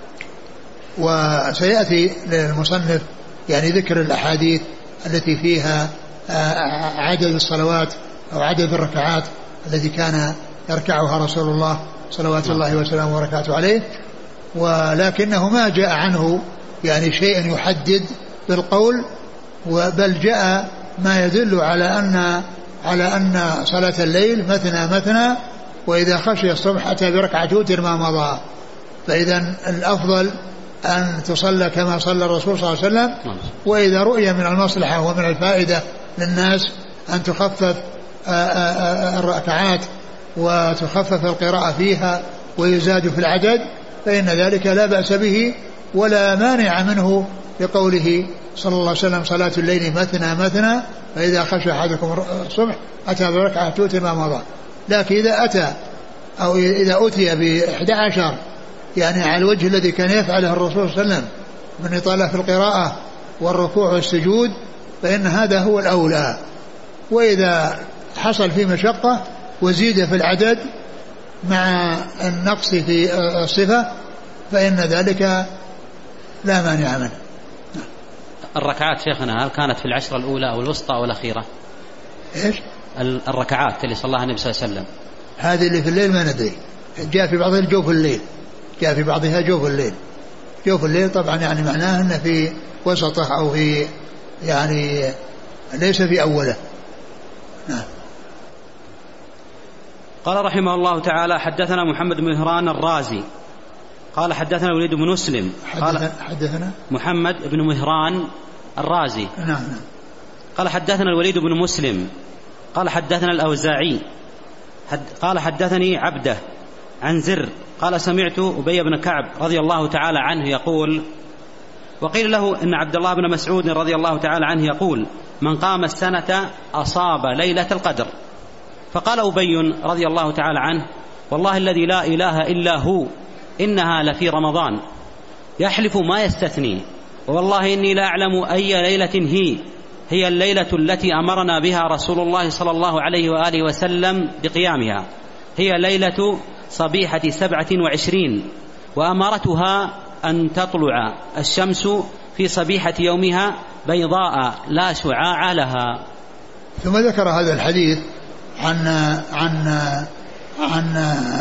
[SPEAKER 2] وسيأتي للمصنف يعني ذكر الأحاديث التي فيها عدد الصلوات أو عدد الركعات التي كان يركعها رسول الله صلوات الله وسلامه وبركاته عليه، ولكنه ما جاء عنه يعني شيء يحدد بالقول، بل جاء ما يدل على أن على أن صلاة الليل مثنى مثنى، وإذا خشي الصبح أتى بركعة وتر ما مضى. فإذا الأفضل أن تصلى كما صلى الرسول صلى الله عليه وسلم، وإذا رؤي من المصلحة ومن الفائدة للناس أن تخفف الركعات وتخفف القراءة فيها ويزاد في العدد فإن ذلك لا بأس به ولا مانع منه، لقوله صلى الله عليه وسلم صلاة الليل مثنى مثنى فإذا خشى أحدكم الصبح أتى بركعة توتر ما مضى. لكن إذا أتى أو إذا أتي بإحدى عشر يعني على الوجه الذي كان يفعله الرسول صلى الله عليه وسلم من إطالة في القراءة والركوع والسجود فإن هذا هو الأولى. وإذا حصل في مشقة وزيد في العدد مع النقص في الصفة فإن ذلك لا مانع منه.
[SPEAKER 1] الركعات شيخنا هل كانت في العشرة الأولى أو الوسطى أو الأخيرة؟
[SPEAKER 2] إيش؟
[SPEAKER 1] الركعات اللي صلاها النبي صلى الله عليه وسلم
[SPEAKER 2] هذه اللي في الليل ما ندري، جاء في بعضها جوف الليل، جاء في بعضها جوف الليل. جوف الليل طبعا يعني معناه أنه في وسطه أو في يعني ليس في أوله. نعم.
[SPEAKER 1] قال رحمه الله تعالى حدثنا محمد بن مهران الرازي قال حدثنا الوليد بن مسلم قال
[SPEAKER 2] حدثنا
[SPEAKER 1] محمد بن مهران الرازي
[SPEAKER 2] نعم نعم
[SPEAKER 1] قال حدثنا الوليد بن مسلم قال حدثنا الأوزاعي حد قال حدثني عبده عن زر قال سمعت أبي بن كعب رضي الله تعالى عنه يقول وقيل له إن عبد الله بن مسعود رضي الله تعالى عنه يقول من قام السنة أصاب ليلة القدر. فقال أبي رضي الله تعالى عنه والله الذي لا إله إلا هو إنها لفي رمضان يحلف ما يستثني والله إني لا أعلم أي ليلة هي هي الليلة التي أمرنا بها رسول الله صلى الله عليه وآله وسلم بقيامها هي ليلة صبيحة سبعة وعشرين وأمرتها أن تطلع الشمس في صبيحة يومها بيضاء لا شعاع لها.
[SPEAKER 2] ثم ذكر هذا الحديث عن عن عن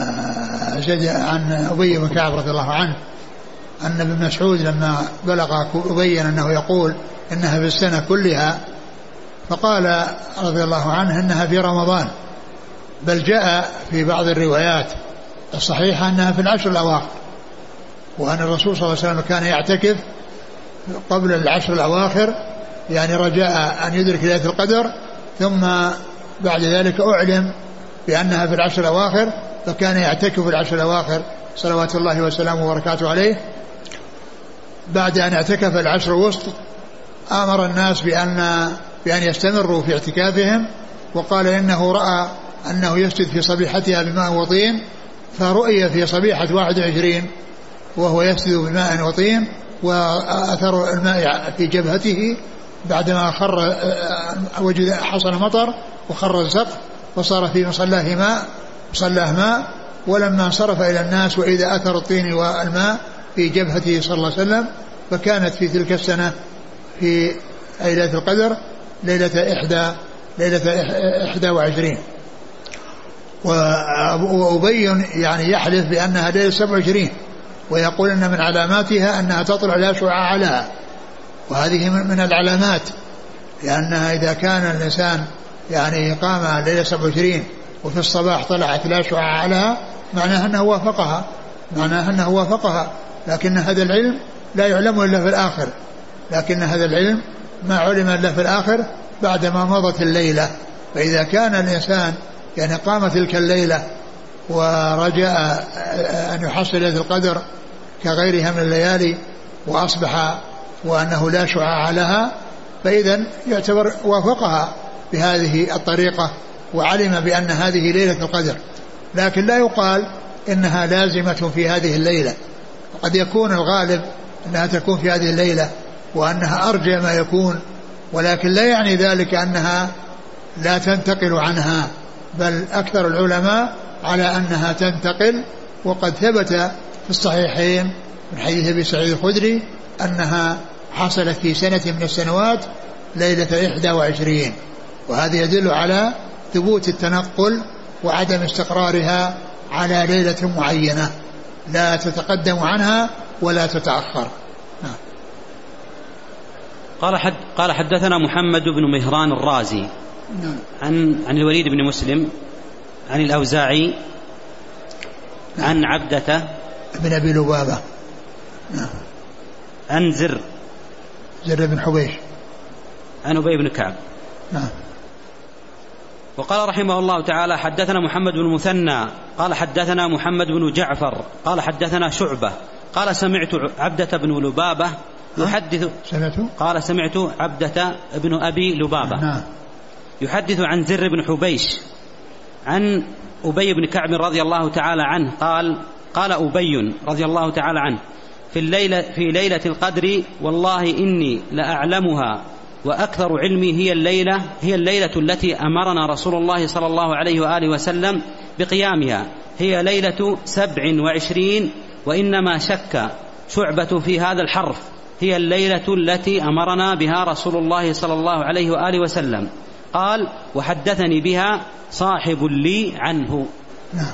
[SPEAKER 2] عن أبي بن كعب رضي الله عنه أن ابن مسعود لما بلغ أبي أنه يقول إنها في السنة كلها فقال رضي الله عنه إنها في رمضان، بل جاء في بعض الروايات الصحيحة أنها في العشر الأواخر، وأن الرسول صلى الله عليه وسلم كان يعتكف قبل العشر الأواخر يعني رجاء أن يدرك ليلة القدر، ثم بعد ذلك أعلم بأنها في العشر الأواخر فكان يعتكف في العشر الأواخر صلوات الله وسلامه وبركاته عليه. بعد أن اعتكف العشر الوسط أمر الناس بأن بأن يستمروا في اعتكافهم، وقال إنه رأى أنه يسجد في صبيحتها بماء وطين، فرؤي في صبيحة واحد وعشرين وهو يسجد بماء وطين وأثر الماء في جبهته بعدما خر وجد حصل مطر وخر السقف وصار في مصلاه ماء مصلاه ماء ولما انصرف إلى الناس وإذا أثر الطين والماء في جبهته صلى الله عليه وسلم، فكانت في تلك السنة في ليلة القدر ليلة إحدى ليلة إحدى وعشرين. وأبي يعني يحلف بأنها ليلة سبع وعشرين ويقول إن من علاماتها أنها تطلع لا شعاع لها، وهذه من العلامات، لأنها إذا كان الإنسان يعني قام ليلة سبع وعشرين وفي الصباح طلعت لا شعاع لها معناها أنه وافقها معناها أنه وافقها لكن هذا العلم لا يعلم إلا في الآخر، لكن هذا العلم ما علم إلا في الآخر بعدما مضت الليلة. فإذا كان الإنسان يعني قام تلك الليلة ورجاء أن يحصل ليلة القدر كغيرها من الليالي وأصبح وأنه لا شعاع لها، فإذا يعتبر وافقها بهذه الطريقة وعلم بأن هذه ليلة القدر، لكن لا يقال إنها لازمة في هذه الليلة، وقد يكون الغالب أنها تكون في هذه الليلة وأنها أرجى ما يكون، ولكن لا يعني ذلك أنها لا تنتقل عنها، بل أكثر العلماء على أنها تنتقل. وقد ثبت في الصحيحين من حديث أبي سعيد الخدري أنها حصلت في سنة من السنوات ليلة إحدى وعشرين، وهذا يدل على ثبوت التنقل وعدم استقرارها على ليلة معينة لا تتقدم عنها ولا تتأخر.
[SPEAKER 1] قال حد قال حدثنا محمد بن مهران الرازي عن عن الوليد بن مسلم عن الأوزاعي عن عبدة
[SPEAKER 2] بن أبي لبابة
[SPEAKER 1] عن زر
[SPEAKER 2] زر بن حبيش
[SPEAKER 1] عن أبي بن كعب.
[SPEAKER 2] نعم.
[SPEAKER 1] وقال رحمه الله تعالى حدثنا محمد بن المثنى قال حدثنا محمد بن جعفر قال حدثنا شعبة قال سمعت عبدة بن لبابة يحدث
[SPEAKER 2] سمعت
[SPEAKER 1] قال سمعت عبدة بن أبي لبابة
[SPEAKER 2] نعم.
[SPEAKER 1] يحدث عن زر بن حبيش عن أبي بن كعب رضي الله تعالى عنه قال قال أبي رضي الله تعالى عنه في الليلة في ليلة القدر والله إني لأعلمها وأكثر علمي هي الليلة هي الليلة التي أمرنا رسول الله صلى الله عليه وآله وسلم بقيامها، هي ليلة سبع وعشرين، وإنما شك شعبة في هذا الحرف، هي الليلة التي أمرنا بها رسول الله صلى الله عليه وآله وسلم. قال وحدثني بها صاحب لي عنه.
[SPEAKER 2] نعم.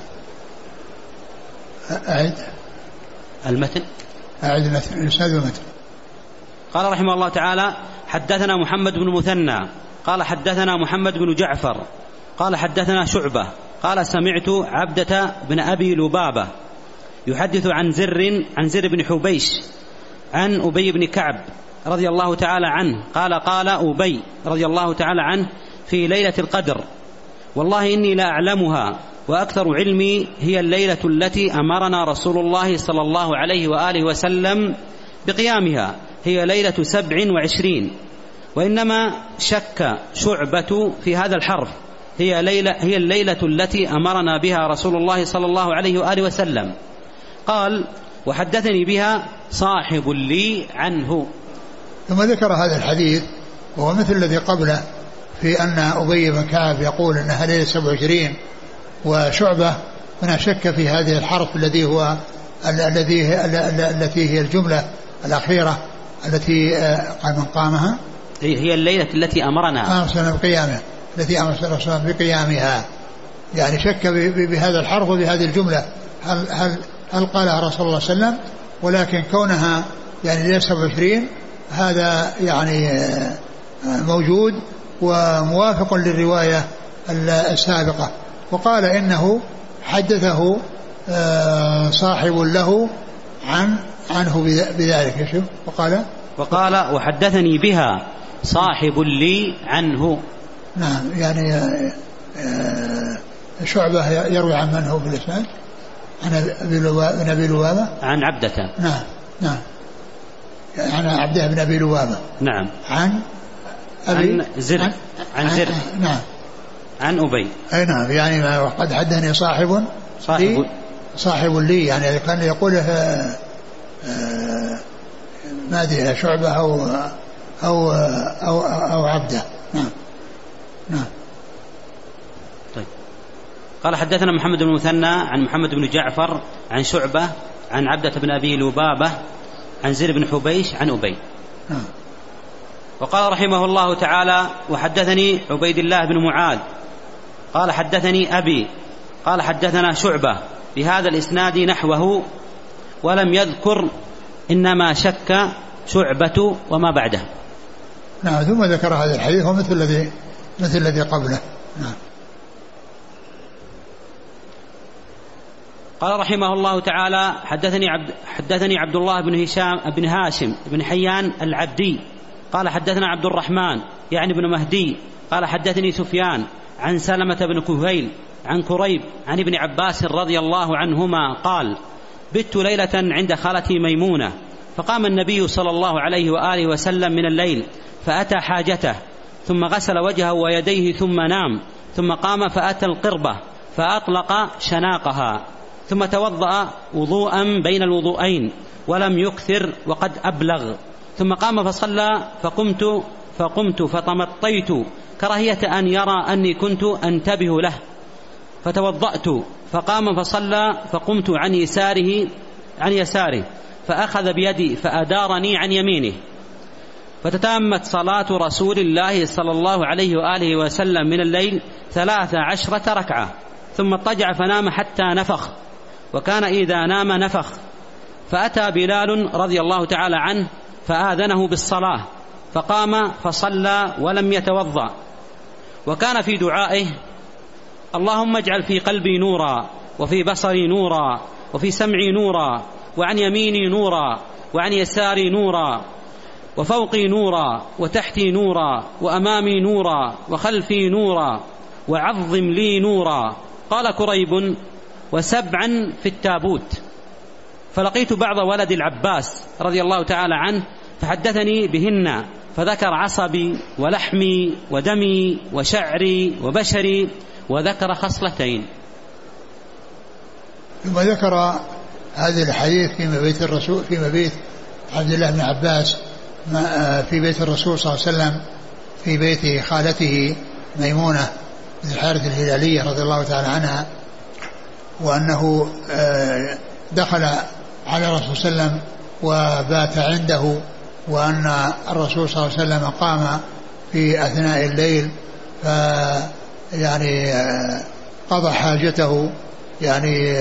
[SPEAKER 2] أعد
[SPEAKER 1] المتن
[SPEAKER 2] أعد المتن الإسناد والمتن.
[SPEAKER 1] قال رحمه الله تعالى حدثنا محمد بن مثنى قال حدثنا محمد بن جعفر قال حدثنا شعبة قال سمعت عبدة بن أبي لبابة يحدث عن زر عن زر بن حبيش عن أبي بن كعب رضي الله تعالى عنه قال قال أبي رضي الله تعالى عنه في ليلة القدر والله إني لا أعلمها وأكثر علمي هي الليلة التي أمرنا رسول الله صلى الله عليه وآله وسلم بقيامها، هي ليلة سبع وعشرين، وإنما شك شعبة في هذا الحرف، هي, ليلة هي الليلة التي أمرنا بها رسول الله صلى الله عليه وآله وسلم. قال وحدثني بها صاحب لي عنه.
[SPEAKER 2] ثم ذكر هذا الحديث وهو مثل الذي قبله في أن أبي بن كعب يقول أنها ليلة سبع وعشرين، وشعبة هنا شك في هذه الحرف الذي هو الذي التي هي الجملة الأخيرة التي قام من قامها
[SPEAKER 1] هي الليلة التي أمرنا
[SPEAKER 2] أمرنا بقيامها التي أمرنا بقيامها، يعني شك بهذا الحرف وبهذه الجملة هل هل هل قالها رسول الله صلى الله عليه وسلم، ولكن كونها يعني ليلة سبع وعشرين هذا يعني موجود وموافق للرواية السابقة. وقال إنه حدثه صاحب له عن عنه بذلك. شوف وقال
[SPEAKER 1] وقال وحدثني بها صاحب لي عنه.
[SPEAKER 2] نعم، يعني شعبة يروي عن من هو في الإسناد عن أبي لبابة
[SPEAKER 1] عن عبدة.
[SPEAKER 2] نعم نعم عن عبده بن أبي لبابة.
[SPEAKER 1] نعم.
[SPEAKER 2] عن أبي
[SPEAKER 1] عن زر عن, عن زر.
[SPEAKER 2] نعم.
[SPEAKER 1] عن أبي.
[SPEAKER 2] أي نعم، يعني وقد حدثني صاحب
[SPEAKER 1] صاحب
[SPEAKER 2] صاحب لي، يعني كان يقوله ما أدري شعبة أو أو أو أو عبده. نعم نعم.
[SPEAKER 1] طيب. قال حدثنا محمد بن المثنى عن محمد بن جعفر عن شعبة عن عبدة بن أبي لبابة عن زر بن حبيش عن أبي.
[SPEAKER 2] نعم.
[SPEAKER 1] وقال رحمه الله تعالى وحدثني عبيد الله بن معاذ قال حدثني أبي قال حدثنا شعبة بهذا الإسناد نحوه ولم يذكر إنما شك شعبة وما بعده.
[SPEAKER 2] نعم. ثم ذكر هذا الحديث ومثل الذي مثل الذي قبله. نعم.
[SPEAKER 1] قال رحمه الله تعالى حدثني عبد حدثني عبد الله بن هشام بن هاشم بن حيان العبدي قال حدثنا عبد الرحمن يعني بن مهدي قال حدثني سفيان عن سلمة بن كهيل عن كريب عن ابن عباس رضي الله عنهما قال بت ليلة عند خالتي ميمونة فقام النبي صلى الله عليه وآله وسلم من الليل فأتى حاجته ثم غسل وجهه ويديه ثم نام ثم قام فأتى القربة فأطلق شناقها، ثم توضأ وضوءا بين الوضوءين ولم يكثر وقد أبلغ، ثم قام فصلى فقمت فقمت فتمطيت كراهية أن يرى أني كنت أنتبه له، فتوضأت فقام فصلى فقمت عن يساره عن يساره فأخذ بيدي فأدارني عن يمينه، فتتمت صلاة رسول الله صلى الله عليه وآله وسلم من الليل ثلاث عشرة ركعة، ثم اضطجع فنام حتى نفخ، وكان إذا نام نفخ. فأتى بلال رضي الله تعالى عنه فآذنه بالصلاة، فقام فصلى ولم يتوضأ، وكان في دعائه: اللهم اجعل في قلبي نورا، وفي بصري نورا، وفي سمعي نورا، وعن يميني نورا، وعن يساري نورا، وفوقي نورا، وتحتي نورا، وأمامي نورا، وخلفي نورا، وعظم لي نورا. قال كريب: وسبعا في التابوت. فلقيت بعض ولد العباس رضي الله تعالى عنه فحدثني بهن، فذكر عصبي ولحمي ودمي وشعري وبشري، وذكر خصلتين.
[SPEAKER 2] ثم ذكر هذه الحديث في مبيت الرسول في مبيت عبد الله بن عباس في بيت الرسول صلى الله عليه وسلم في بيت خالته ميمونة بن الحارث الهلالية رضي الله تعالى عنها، وأنه دخل على الرسول صلى الله عليه وسلم وبات عنده، وأن الرسول صلى الله عليه وسلم قام في أثناء الليل ف يعني قضى حاجته، يعني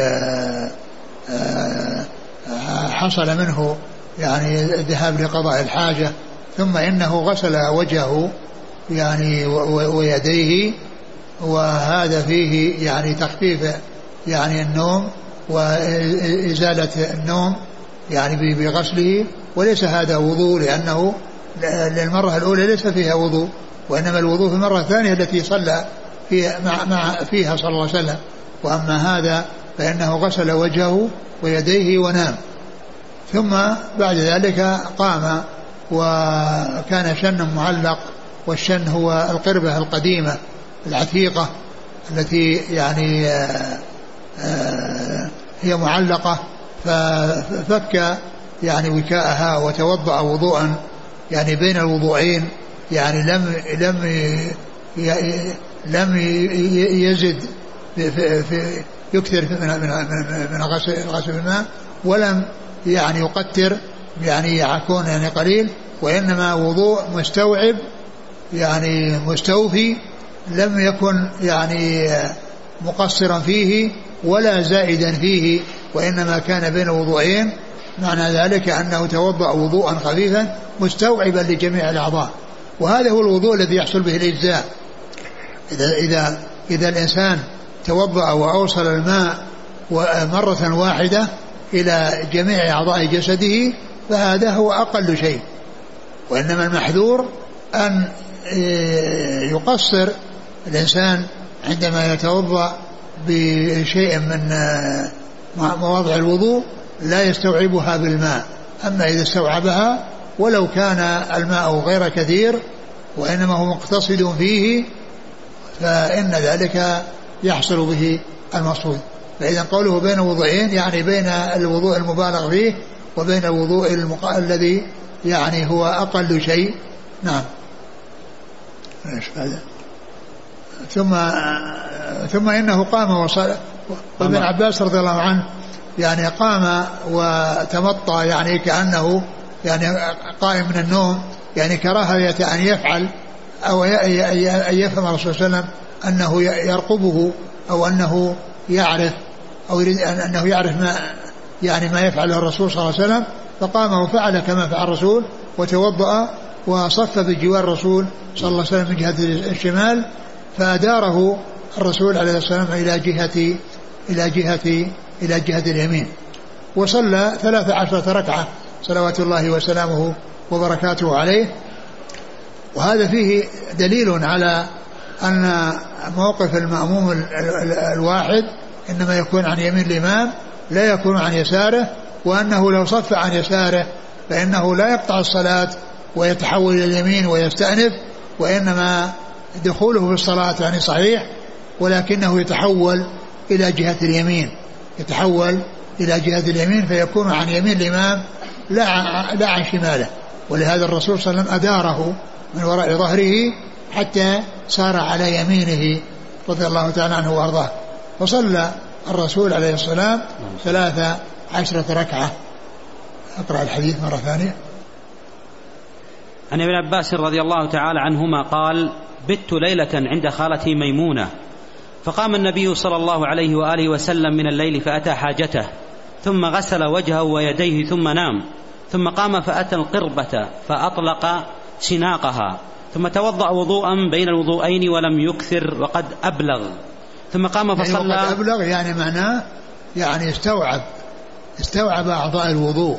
[SPEAKER 2] حصل منه يعني الذهاب لقضاء الحاجة، ثم إنه غسل وجهه يعني ويديه، وهذا فيه يعني تخفيف يعني النوم وإزالة النوم يعني بغسله، وليس هذا وضوء، لأنه للمرة الأولى ليس فيها وضوء، وإنما الوضوء في المرة الثانية التي صلى فيها, مع مع فيها صلى الله عليه وسلم. وأما هذا فإنه غسل وجهه ويديه ونام، ثم بعد ذلك قام، وكان شن معلق، والشن هو القربة القديمة العتيقة التي يعني آآ آآ هي معلقة، ففك يعني وكاءها وتوضأ وضوءا يعني بين الوضوءين، يعني لم لم لم يزد في في يكثر من من من غسل غسل الماء، ولم يعني يقتر يعني يكون يعني قليل، وإنما وضوء مستوعب يعني مستوفي، لم يكن يعني مقصرا فيه ولا زائدا فيه، وإنما كان بين وضوءين. معنى ذلك أنه توضأ وضوءا خفيفا مستوعبا لجميع الأعضاء، وهذا هو الوضوء الذي يحصل به الإجزاء. إذا, إذا, إذا الإنسان توضأ وأوصل الماء مرة واحدة إلى جميع أعضاء جسده فهذا هو أقل شيء، وإنما المحذور أن يقصر الإنسان عندما يتوضأ بشيء من مواضع الوضوء لا يستوعبها بالماء. أما إذا استوعبها ولو كان الماء غير كثير وإنما هو مقتصد فيه فإن ذلك يحصل به المقصود. فإذا قوله بين وضوئين يعني بين الوضوء المبالغ فيه وبين الوضوء المق... الذي يعني هو أقل شيء. نعم. ايش هذا؟ ثم ثم إنه قام وصلى. وابن عباس رضي الله عنه يعني قام وتمطى يعني كأنه يعني قائم من النوم، يعني كراهية أن يفعل أو أن يفهم الرسول صلى الله عليه وسلم أنه يرقبه أو أنه يعرف أو يريد أنه يعرف ما يعني ما يفعله الرسول صلى الله عليه وسلم، فقام وفعل كما فعل الرسول وتوضأ وصف بجوار الرسول صلى الله عليه وسلم من جهة الشمال، فأداره الرسول عليه الصلاة والسلام إلى جهة إلى جهة إلى جهة اليمين، وصلى ثلاث عشرة ركعة صلوات الله وسلامه وبركاته عليه. وهذا فيه دليل على أن موقف المأموم الواحد إنما يكون عن يمين الإمام لا يكون عن يساره، وأنه لو صف عن يساره فإنه لا يقطع الصلاة ويتحول إلى اليمين ويستأنف، وإنما دخوله في الصلاة يعني صحيح ولكنه يتحول إلى جهة اليمين، يتحول إلى جهة اليمين فيكون عن يمين الإمام لا لا عن شماله. ولهذا الرسول صلى الله عليه وسلم أداره من وراء ظهره حتى صار على يمينه رضي الله تعالى عنه وأرضاه. فصلى الرسول عليه السلام ثلاث عشرة ركعة. أقرأ الحديث مرة ثانية.
[SPEAKER 1] عن ابن عباس رضي الله تعالى عنهما قال: بت ليلة عند خالتي ميمونة، فقام النبي صلى الله عليه وآله وسلم من الليل فأتى حاجته، ثم غسل وجهه ويديه ثم نام، ثم قام فأتى القربة فأطلق شناقها، ثم توضأ وضوءا بين الوضوءين ولم يكثر وقد أبلغ، ثم قام فصلى.
[SPEAKER 2] يعني أبلغ يعني معناه يعني استوعب استوعب أعضاء الوضوء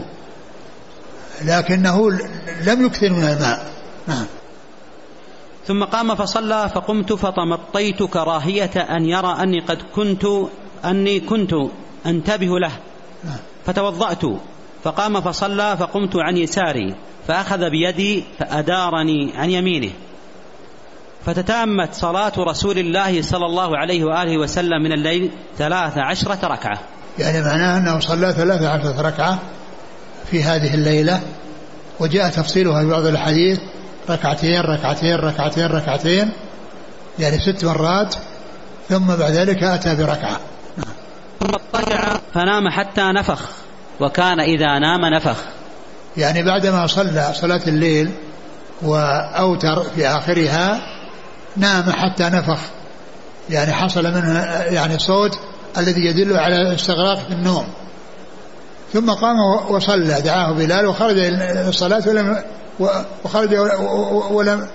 [SPEAKER 2] لكنه لم يكثر من الماء. نعم.
[SPEAKER 1] ثم قام فصلى، فقمت فتمطيت كراهية أن يرى أني قد كنت أني كنت أنتبه له، فتوضأت، فقام فصلى، فقمت عن يساري فأخذ بيدي فأدارني عن يمينه، فتتامت صلاة رسول الله صلى الله عليه وآله وسلم من الليل ثلاث عشرة ركعة.
[SPEAKER 2] يعني معناه أنه صلى ثلاث عشرة ركعة في هذه الليلة، وجاء تفصيلها في بعض الحديث ركعتين ركعتين ركعتين ركعتين يعني ست مرات، ثم بعد ذلك أتى بركعة.
[SPEAKER 1] ثم اضطجع فنام حتى نفخ، وكان إذا نام نفخ.
[SPEAKER 2] يعني بعدما صلى صلاة الليل وأوتر في آخرها نام حتى نفخ، يعني حصل منه يعني صوت الذي يدل على استغراق في النوم. ثم قام وصلى، دعاه بلال وخرج الصلاة ولم وخرج ولم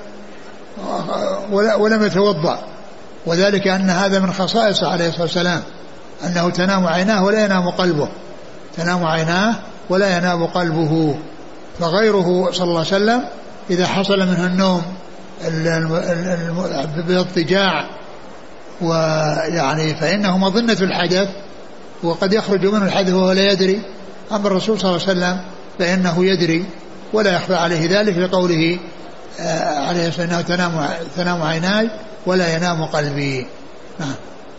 [SPEAKER 2] ولم يتوضأ، وذلك أن هذا من خصائص عليه الصلاة والسلام أنه تنام عيناه ولا ينام قلبه، تنام عيناه ولا ينام قلبه. فغيره صلى الله عليه وسلم إذا حصل منه النوم باضطجاع ويعني فإنه مظنة الحدث وقد يخرج منه الحدث وهو لا يدري. أما الرسول صلى الله عليه وسلم فإنه يدري ولا يخفى عليه ذلك لقوله عليه الصلاة والسلام تنام, تنام عيناي ولا ينام قلبي. نعم.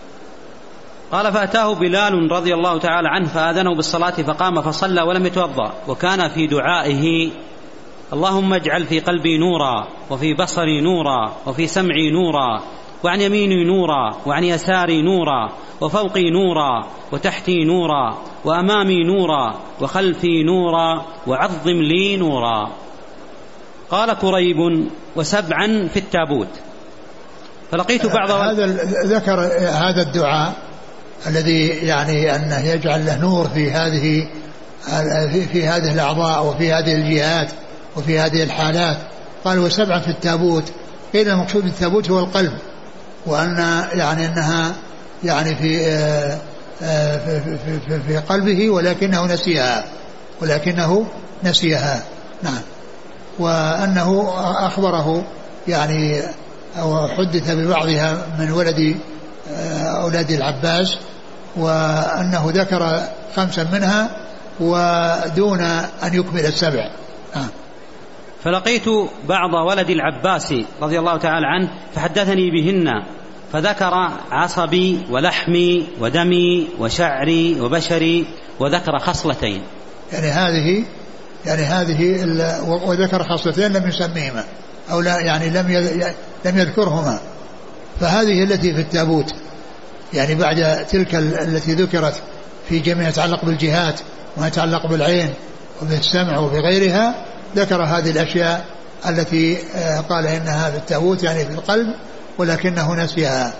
[SPEAKER 1] قال: فأتاه بلال رضي الله تعالى عنه فآذنه بالصلاة فقام فصلى ولم يتوضأ، وكان في دعائه: اللهم اجعل في قلبي نورا، وفي بصري نورا، وفي سمعي نورا، وعن يميني نورا، وعن يساري نورا، وفوقي نورا، وتحتي نورا، وأمامي نورا، وخلفي نورا، وعظم لي نورا. قال كريب: وسبعا في التابوت. فلقيت بعض
[SPEAKER 2] هذا ذكر هذا الدعاء الذي يعني أنه يجعل له نور في هذه في هذه الأعضاء وفي هذه الجهات وفي هذه الحالات. قال: وسبعا في التابوت. قيل المقصود بالتابوت هو القلب، وأن يعني أنها يعني في في, في, في قلبه ولكنه نسيها ولكنه نسيها. نعم. وأنه أخبره يعني أو حدث ببعضها من ولد أولاد العباس، وأنه ذكر خمسا منها ودون أن يكمل السبع. آه.
[SPEAKER 1] فلقيت بعض ولد العباس رضي الله تعالى عنه فحدثني بهن، فذكر عصبي ولحمي ودمي وشعري وبشري، وذكر خصلتين.
[SPEAKER 2] يعني هذه يعني هذه وذكر خصلتين لم يسميهما أو لا يعني لم لم يذكرهما، فهذه التي في التابوت يعني بعد تلك التي ذكرت في جميع يتعلق بالجهات وما يتعلق بالعين وبالسمع وبغيرها، ذكر هذه الأشياء التي قال إنها في التابوت يعني في القلب ولكنه نسيها.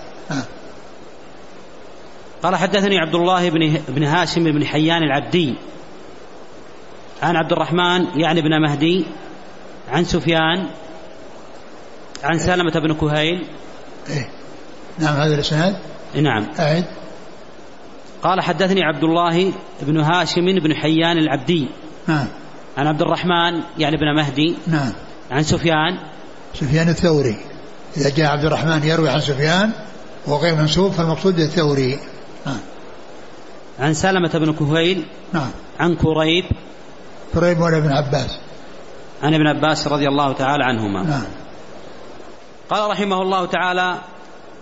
[SPEAKER 1] قال: حدثني عبد الله بن هاشم بن حيان العبدي عن عبد الرحمن يعني بن مهدي عن سفيان عن سلمة بن كهيل.
[SPEAKER 2] إيه؟ نعم. هذا الإسناد.
[SPEAKER 1] نعم.
[SPEAKER 2] أعد.
[SPEAKER 1] قال: حدثني عبد الله بن هاشم بن حيان العبدي.
[SPEAKER 2] نعم.
[SPEAKER 1] عن عبد الرحمن يعني بن مهدي.
[SPEAKER 2] نعم.
[SPEAKER 1] عن سفيان
[SPEAKER 2] سفيان الثوري. إذا جاء عبد الرحمن يروي عن سفيان وغير منسوب فالمقصود الثوري. نعم.
[SPEAKER 1] عن سلمة بن كهيل.
[SPEAKER 2] نعم.
[SPEAKER 1] عن كريب.
[SPEAKER 2] كريب مولى ابن عباس.
[SPEAKER 1] عن ابن عباس رضي الله تعالى عنهما.
[SPEAKER 2] نعم.
[SPEAKER 1] قال رحمه الله تعالى: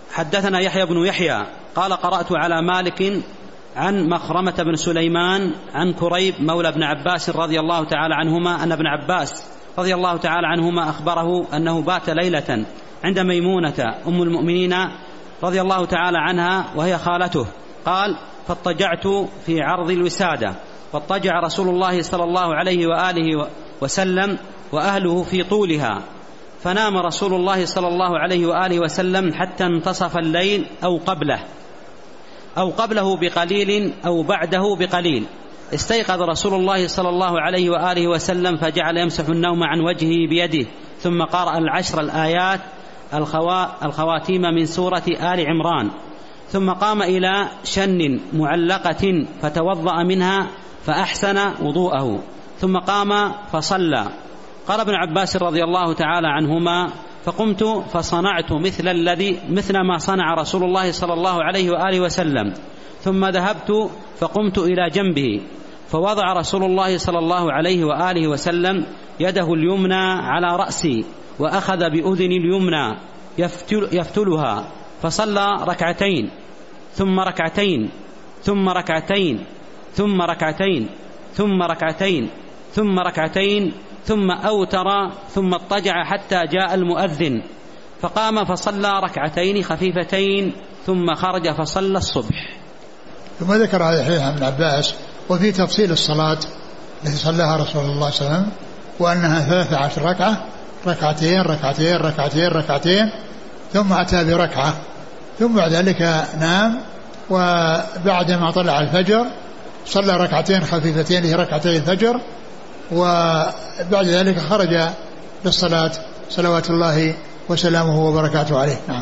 [SPEAKER 1] حدثنا يحيى بن يحيى قال قرأت على مالك عن مخرمة بن سليمان عن كريب مولى ابن عباس رضي الله تعالى عنهما أن ابن عباس رضي الله تعالى عنهما أخبره أنه بات ليلة عند ميمونة أم المؤمنين رضي الله تعالى عنها وهي خالته. قال فاضطجعت في عرض الوسادة فاضطجع رسول الله صلى الله عليه وآله وسلم وأهله في طولها فنام رسول الله صلى الله عليه وآله وسلم حتى انتصف الليل أو قبله أو قبله بقليل أو بعده بقليل. استيقظ رسول الله صلى الله عليه وآله وسلم فجعل يمسح النوم عن وجهه بيده ثم قرأ العشر الآيات الخوا الخواتيم من سورة آل عمران ثم قام إلى شن معلقة فتوضأ منها فأحسن وضوءه ثم قام فصلى. قال ابن عباس رضي الله تعالى عنهما فقمت فصنعت مثل الذي مثل ما صنع رسول الله صلى الله عليه وآله وسلم ثم ذهبت فقمت إلى جنبه فوضع رسول الله صلى الله عليه وآله وسلم يده اليمنى على رأسي وأخذ بأذن اليمنى يفتل يفتلها فصلى ركعتين ثم ركعتين ثم ركعتين ثم ركعتين ثم ركعتين ثم ركعتين ثم أوتر ثم اضطجع حتى جاء المؤذن فقام فصلى ركعتين خفيفتين ثم خرج فصلى الصبح.
[SPEAKER 2] ثم ذكر هذا الحديث عن ابن عباس وفي تفصيل الصلاة التي صلاها رسول الله صلى الله عليه وسلم وأنها ثلاث عشر ركعة ركعتين ركعتين ركعتين ركعتين ثم أتى بركعة ثم بعد ذلك نام وبعدما طلع الفجر صلى ركعتين خفيفتين هي ركعتين الفجر وبعد ذلك خرج للصلاة صلوات الله وسلامه وبركاته عليه. نعم.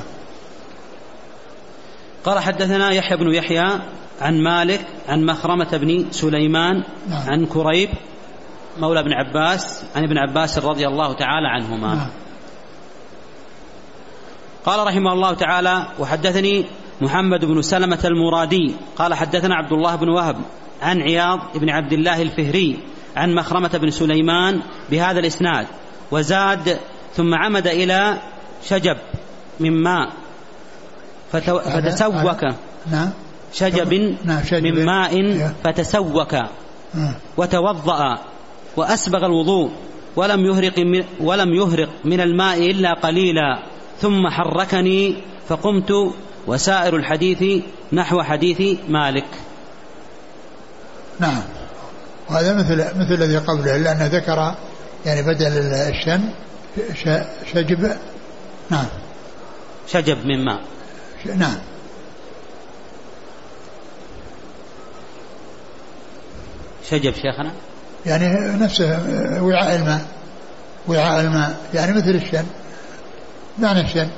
[SPEAKER 1] قال حدثنا يحيى بن يحيى عن مالك عن مخرمة بن سليمان نعم. عن كريب مولى ابن عباس عن ابن عباس رضي الله تعالى عنهما نعم. قال رحمه الله تعالى وحدثني محمد بن سلمة المرادي قال حدثنا عبد الله بن وهب عن عياض بن عبد الله الفهري عن مخرمة بن سليمان بهذا الإسناد وزاد ثم عمد إلى شجب من ماء فتو... فتسوك
[SPEAKER 2] نعم.
[SPEAKER 1] شجب
[SPEAKER 2] نعم.
[SPEAKER 1] من ماء فتسوك وتوضأ وأسبغ الوضوء ولم يهرق من, ولم يهرق من الماء إلا قليلا ثم حركني فقمت وسائر الحديث نحو حديث مالك.
[SPEAKER 2] نعم. وهذا مثل مثل الذي قبله إلا أنه ذكر يعني بدل الشن شجب نعم
[SPEAKER 1] شجب من ماء
[SPEAKER 2] نعم
[SPEAKER 1] شجب شيخنا
[SPEAKER 2] يعني نفسه وعاء الماء وعاء الماء يعني مثل الشن معنى الشن.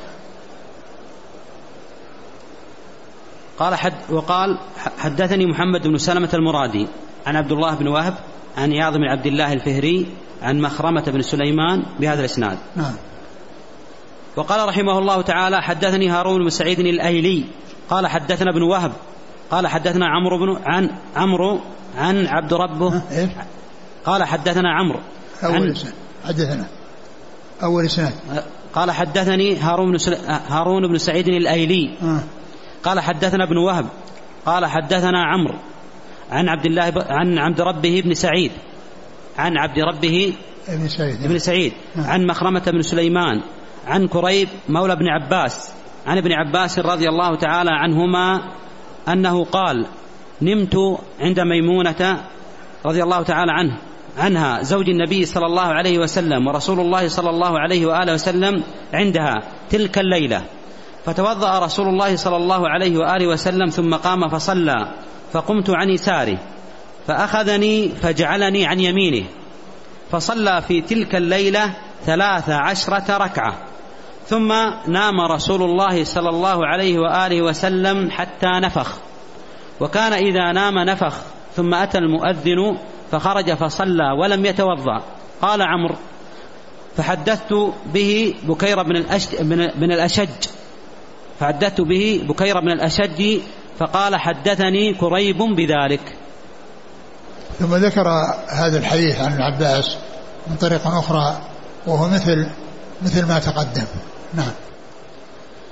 [SPEAKER 1] قال حد وقال حدثني محمد بن سلمة المرادي عن عبد الله بن وهب عن عياض بن عبد الله الفهري عن مخرمة بن سليمان بهذا الإسناد
[SPEAKER 2] نعم.
[SPEAKER 1] وقال رحمه الله تعالى حدثني هارون بن سعيد الأيلي قال حدثنا ابن وهب قال حدثنا عمرو بن عن عمرو عن عبد ربه قال حدثنا عمرو
[SPEAKER 2] أول سنة حدثنا أول سنة
[SPEAKER 1] قال حدثني هارون بن هارون بن سعيد الأيلي
[SPEAKER 2] آه.
[SPEAKER 1] قال حدثنا ابن وهب قال حدثنا عمرو عن عبد الله عن عبد ربه بن سعيد عن عبد ربه
[SPEAKER 2] ابن سعيد
[SPEAKER 1] ابن سعيد عن مخرمة بن سليمان عن كريب مولى ابن عباس عن ابن عباس رضي الله تعالى عنهما أنه قال نمت عند ميمونة رضي الله تعالى عنه عنها زوج النبي صلى الله عليه وسلم ورسول الله صلى الله عليه وآله وسلم عندها تلك الليلة فتوضأ رسول الله صلى الله عليه وآله وسلم ثم قام فصلى فقمت عن يساره فأخذني فجعلني عن يمينه فصلى في تلك الليلة ثلاث عشرة ركعة ثم نام رسول الله صلى الله عليه وآله وسلم حتى نفخ وكان إذا نام نفخ ثم أتى المؤذن فخرج فصلى ولم يتوضأ. قال عمرو فحدثت به بكير بن الأشج من الأشج فحدثت به بكير بن الأشج فقال حدثني كريب بذلك.
[SPEAKER 2] ثم ذكر هذا الحديث عن العباس من طريقة أخرى وهو مثل مثل ما تقدم. نعم.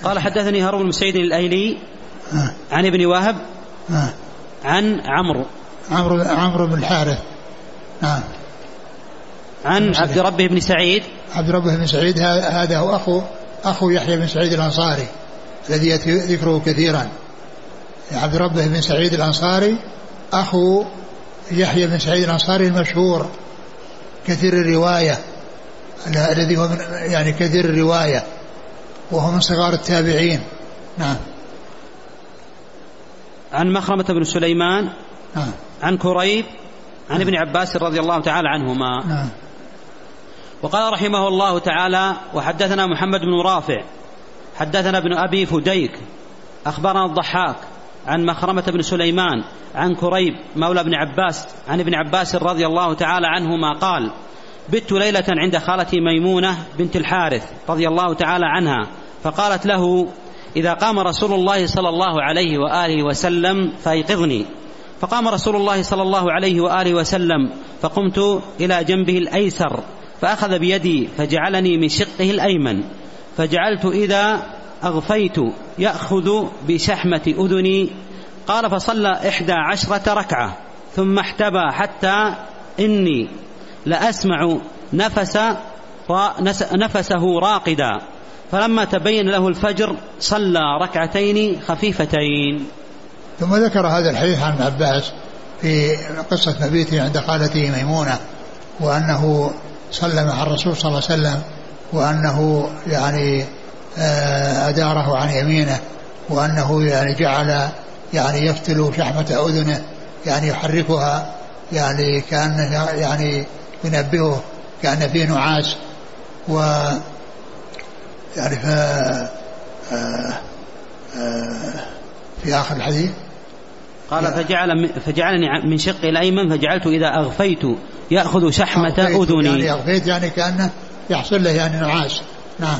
[SPEAKER 1] قال حدثني هارون بن سعيد الأيلي عن ابن وهب عن عمرو
[SPEAKER 2] عمرو عمرو بن الحارث نعم
[SPEAKER 1] عن عبد ربه بن سعيد
[SPEAKER 2] عبد ربه بن سعيد هذا هو أخو أخو يحيى بن سعيد الأنصاري الذي ذكره كثيرا. عبد ربه بن سعيد الأنصاري أخو يحيى بن سعيد الأنصاري المشهور كثير الرواية الذي هو من يعني كثير الرواية وهو من صغار التابعين. نعم.
[SPEAKER 1] عن مخرمة بن سليمان
[SPEAKER 2] نعم.
[SPEAKER 1] عن كريب عن ابن عباس رضي الله تعالى عنهما.
[SPEAKER 2] نعم.
[SPEAKER 1] وقال رحمه الله تعالى وحدثنا محمد بن رافع حدثنا ابن أبي فديك أخبرنا الضحاك عن مخرمة بن سليمان عن كريب مولى ابن عباس عن ابن عباس رضي الله تعالى عنهما قال بت ليلة عند خالتي ميمونة بنت الحارث رضي الله تعالى عنها فقالت له إذا قام رسول الله صلى الله عليه وآله وسلم فأيقظني. فقام رسول الله صلى الله عليه وآله وسلم فقمت إلى جنبه الأيسر فأخذ بيدي فجعلني من شقه الأيمن فجعلت إذا أغفيت يأخذ بشحمة أذني. قال فصلى إحدى عشرة ركعة ثم احتبى حتى إني لأسمع نفس نفسه راقدا فلما تبين له الفجر صلى ركعتين خفيفتين.
[SPEAKER 2] ثم ذكر هذا الحديث عن عباس في قصة مبيته عند خالته ميمونة وأنه صلى مع الرسول صلى الله عليه وسلم وأنه يعني أداره عن يمينه وأنه يعني جعل يعني يفتل شحمة أذنه يعني يحركها يعني كأنه يعني ينبهه كأن فيه نعاس و يعني ف في آخر الحديث
[SPEAKER 1] قال فجعل فجعلني من شقي الأيمن فجعلت إذا أغفيت يأخذ شحمة أذني
[SPEAKER 2] يعني أغفيت يعني كأنه يحصل له يعني نعاس. نعم.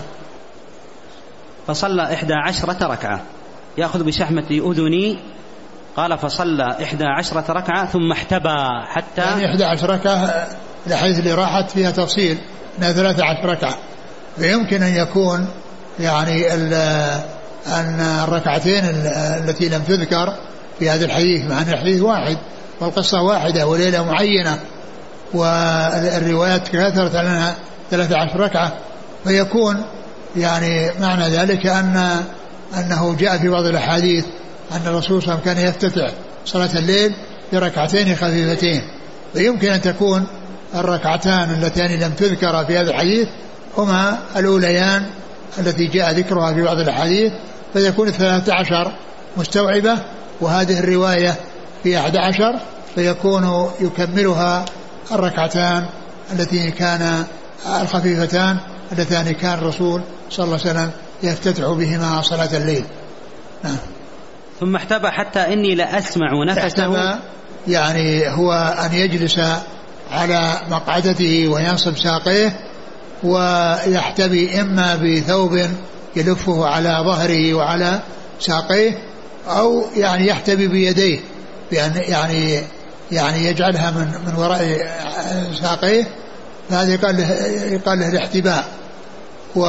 [SPEAKER 1] فصلى إحدى عشرة ركعة يأخذ بشحمة أذني. قال فصلى إحدى عشرة ركعة ثم احتبى حتى
[SPEAKER 2] يعني إحدى عشرة ركعة لحيث اللي راحت فيها تفصيل أنها ثلاثة عشر ركعة فيمكن أن يكون يعني أن الركعتين التي لم تذكر في هذا الحديث مع أن الحديث واحد والقصة واحدة وليلة معينة والروايات كثرت لنا ثلاثة عشر ركعة فيكون يعني معنى ذلك أن أنه جاء في بعض الأحاديث أن الرسول صلى الله عليه وسلم كان يفتتح صلاة الليل بركعتين خفيفتين فيمكن أن تكون الركعتان اللتان لم تذكر في هذا الحديث هما الأوليان التي جاء ذكرها في بعض الأحاديث فيكون الثلاثة عشر مستوعبة وهذه الرواية في أحد عشر فيكون يكملها الركعتان التي كان الخفيفتان اللتان كان الرسول صلى الله عليه وسلم يفتتح بهما صلاة الليل. نعم.
[SPEAKER 1] ثم احتبى حتى إني لأسمع نفسه
[SPEAKER 2] يعني هو أن يجلس على مقعدته وينصب ساقيه ويحتبي إما بثوب يلفه على ظهره وعلى ساقيه أو يعني يحتبي بيديه بأن يعني يعني يجعلها من من وراء ساقيه فهذا يقال له يقال له الاحتباء. و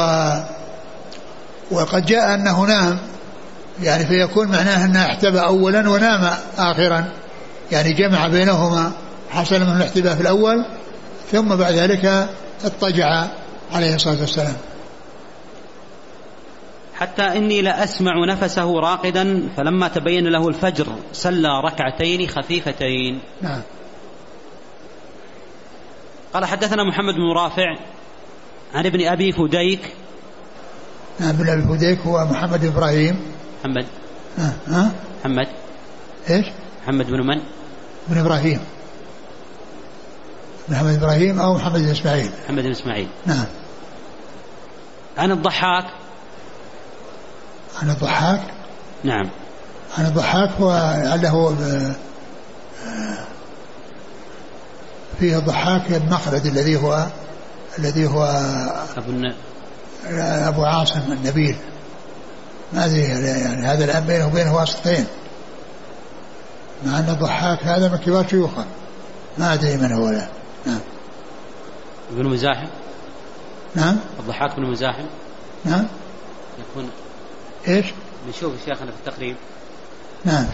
[SPEAKER 2] وقد جاء أنه نام يعني فيكون معناه أنه احتبى أولا ونام آخرا يعني جمع بينهما حصل من الاحتباء في الأول ثم بعد ذلك اضطجع عليه الصلاة والسلام.
[SPEAKER 1] حتى إني لأسمع نفسه راقدا فلما تبين له الفجر صلى ركعتين خفيفتين.
[SPEAKER 2] نعم.
[SPEAKER 1] قال حدثنا محمد بن رافع عن ابن أبي فديك.
[SPEAKER 2] نعم. ابن أبي فديك هو محمد بن إبراهيم.
[SPEAKER 1] محمد.
[SPEAKER 2] ها ها
[SPEAKER 1] محمد
[SPEAKER 2] إيش؟
[SPEAKER 1] محمد بن من؟
[SPEAKER 2] بن إبراهيم. محمد إبراهيم أو محمد بن إسماعيل.
[SPEAKER 1] محمد بن إسماعيل.
[SPEAKER 2] نعم.
[SPEAKER 1] عن الضحاك.
[SPEAKER 2] عن الضحاك.
[SPEAKER 1] نعم.
[SPEAKER 2] عن الضحاك هو له فيه الضحاك المخلد الذي هو الذي هو
[SPEAKER 1] أبو الن...
[SPEAKER 2] أبو عاصم النبيل ما أدري يعني هذا الآن بينه وبينه واسطتين مع أن الضحاك هذا من كبار شيوخه ما أدري من هو له. نعم.
[SPEAKER 1] ابن مزاحم.
[SPEAKER 2] نعم.
[SPEAKER 1] الضحاك بن مزاحم.
[SPEAKER 2] نعم.
[SPEAKER 1] يكون
[SPEAKER 2] إيش؟
[SPEAKER 1] نشوف شيخنا في التقريب.
[SPEAKER 2] نعم.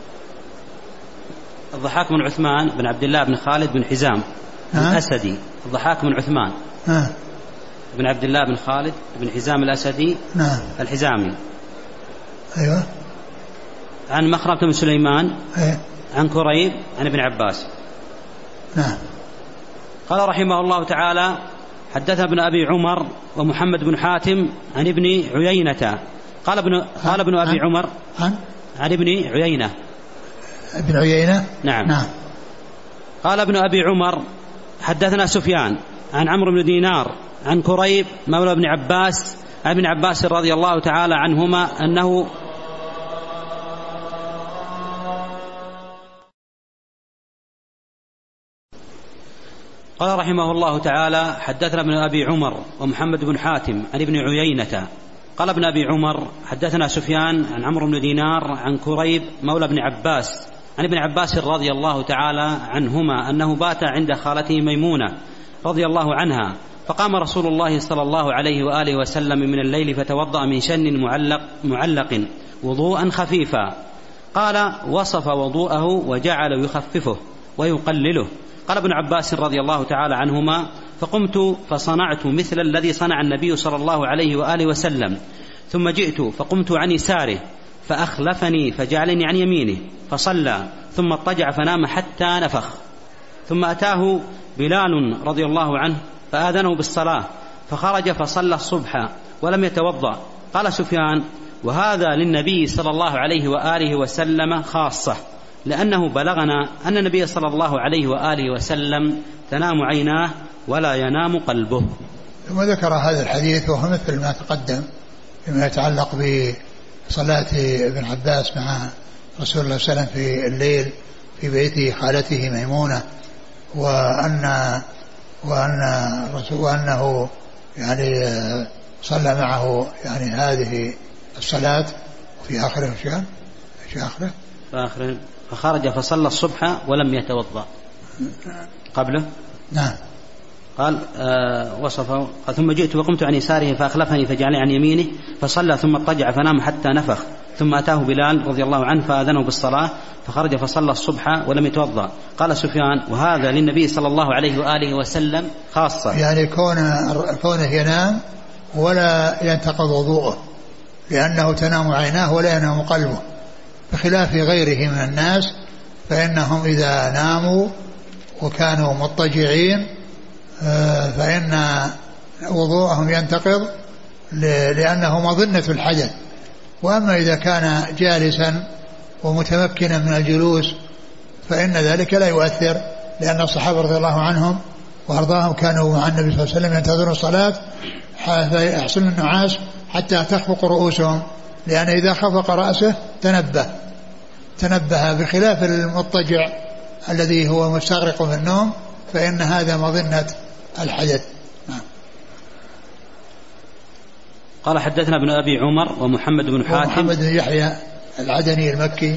[SPEAKER 1] الضحاك بن عثمان بن عبد الله بن خالد بن حزام الأسدي. الضحاك بن عثمان
[SPEAKER 2] نعم.
[SPEAKER 1] بن عبد الله بن خالد بن حزام الأسدي.
[SPEAKER 2] نعم.
[SPEAKER 1] الحزامي.
[SPEAKER 2] أيوة.
[SPEAKER 1] عن مخرمة بن سليمان.
[SPEAKER 2] أيوة.
[SPEAKER 1] عن كريب عن ابن عباس.
[SPEAKER 2] نعم.
[SPEAKER 1] قال رحمه الله تعالى: حدثنا ابن أبي عمر ومحمد بن حاتم عن ابن عيينة. قال ابن قال ابن أبي
[SPEAKER 2] عن
[SPEAKER 1] عمر
[SPEAKER 2] عن
[SPEAKER 1] عن ابن عيينة.
[SPEAKER 2] ابن عيينة.
[SPEAKER 1] نعم.
[SPEAKER 2] نعم.
[SPEAKER 1] قال ابن أبي عمر: حدثنا سفيان عن عمرو بن دينار عن كريب مولى ابن عباس عن ابن عباس رضي الله تعالى عنهما أنه قال رحمه الله تعالى: حدثنا ابن أبي عمر ومحمد بن حاتم عن ابن عيينة. قال ابن أبي عمر: حدثنا سفيان عن عمرو بن دينار عن كريب مولى ابن عباس عن ابن عباس رضي الله تعالى عنهما أنه بات عند خالته ميمونة رضي الله عنها، فقام رسول الله صلى الله عليه وآله وسلم من الليل فتوضأ من شن معلق, معلق وضوءا خفيفا. قال: وصف وضوءه وجعل يخففه ويقلله. قال ابن عباس رضي الله تعالى عنهما: فقمت فصنعت مثل الذي صنع النبي صلى الله عليه وآله وسلم، ثم جئت فقمت عن يساره فأخلفني فجعلني عن يمينه فصلى، ثم اضطجع فنام حتى نفخ. ثم أتاه بلال رضي الله عنه فآذنه بالصلاة فخرج فصلى الصبح ولم يتوضأ. قال سفيان: وهذا للنبي صلى الله عليه وآله وسلم خاصة، لأنه بلغنا أن النبي صلى الله عليه وآله وسلم تنام عيناه ولا ينام قلبه.
[SPEAKER 2] ثم ذكر هذا الحديث وهو مثل ما تقدم فيما يتعلق بصلاة ابن عباس مع رسول الله صلى الله عليه وسلم في الليل في بيت خالته ميمونة، وأن وأن وأنه يعني صلى معه يعني هذه الصلاة وفي آخره شيء في آخره
[SPEAKER 1] فآخره فخرج فصلى الصبح ولم يتوضأ قبله.
[SPEAKER 2] نعم.
[SPEAKER 1] قال آه وصفه: ثم جئت وقمت عن يساره فأخلفني فجعلني عن يمينه فصلى ثم اضطجع فنام حتى نفخ. ثم أتاه بلال رضي الله عنه فآذنه بالصلاة فخرج فصلى الصبح ولم يتوضأ. قال سفيان: وهذا للنبي صلى الله عليه وآله وسلم خاصة،
[SPEAKER 2] يعني كونه كونه ينام ولا ينتقض وضوءه، لأنه تنام عيناه ولا ينام قلبه، بخلاف غيره من الناس فإنهم إذا ناموا وكانوا مضطجعين فإن وضوءهم ينتقض لأنه مظنة الحدث. وأما إذا كان جالسا ومتمكنا من الجلوس فإن ذلك لا يؤثر، لأن الصحابة رضي الله عنهم وأرضاهم كانوا مع النبي صلى الله عليه وسلم ينتظرون الصلاة فيحصل النعاس حتى تخفق رؤوسهم، لأن إذا خفق رأسه تنبه تنبه بخلاف المضطجع الذي هو مستغرق في النوم، فإن هذا مظنة الحدث.
[SPEAKER 1] قال: حدثنا ابن أبي عمر ومحمد بن حاتم
[SPEAKER 2] ومحمد بن يحيى العدني المكي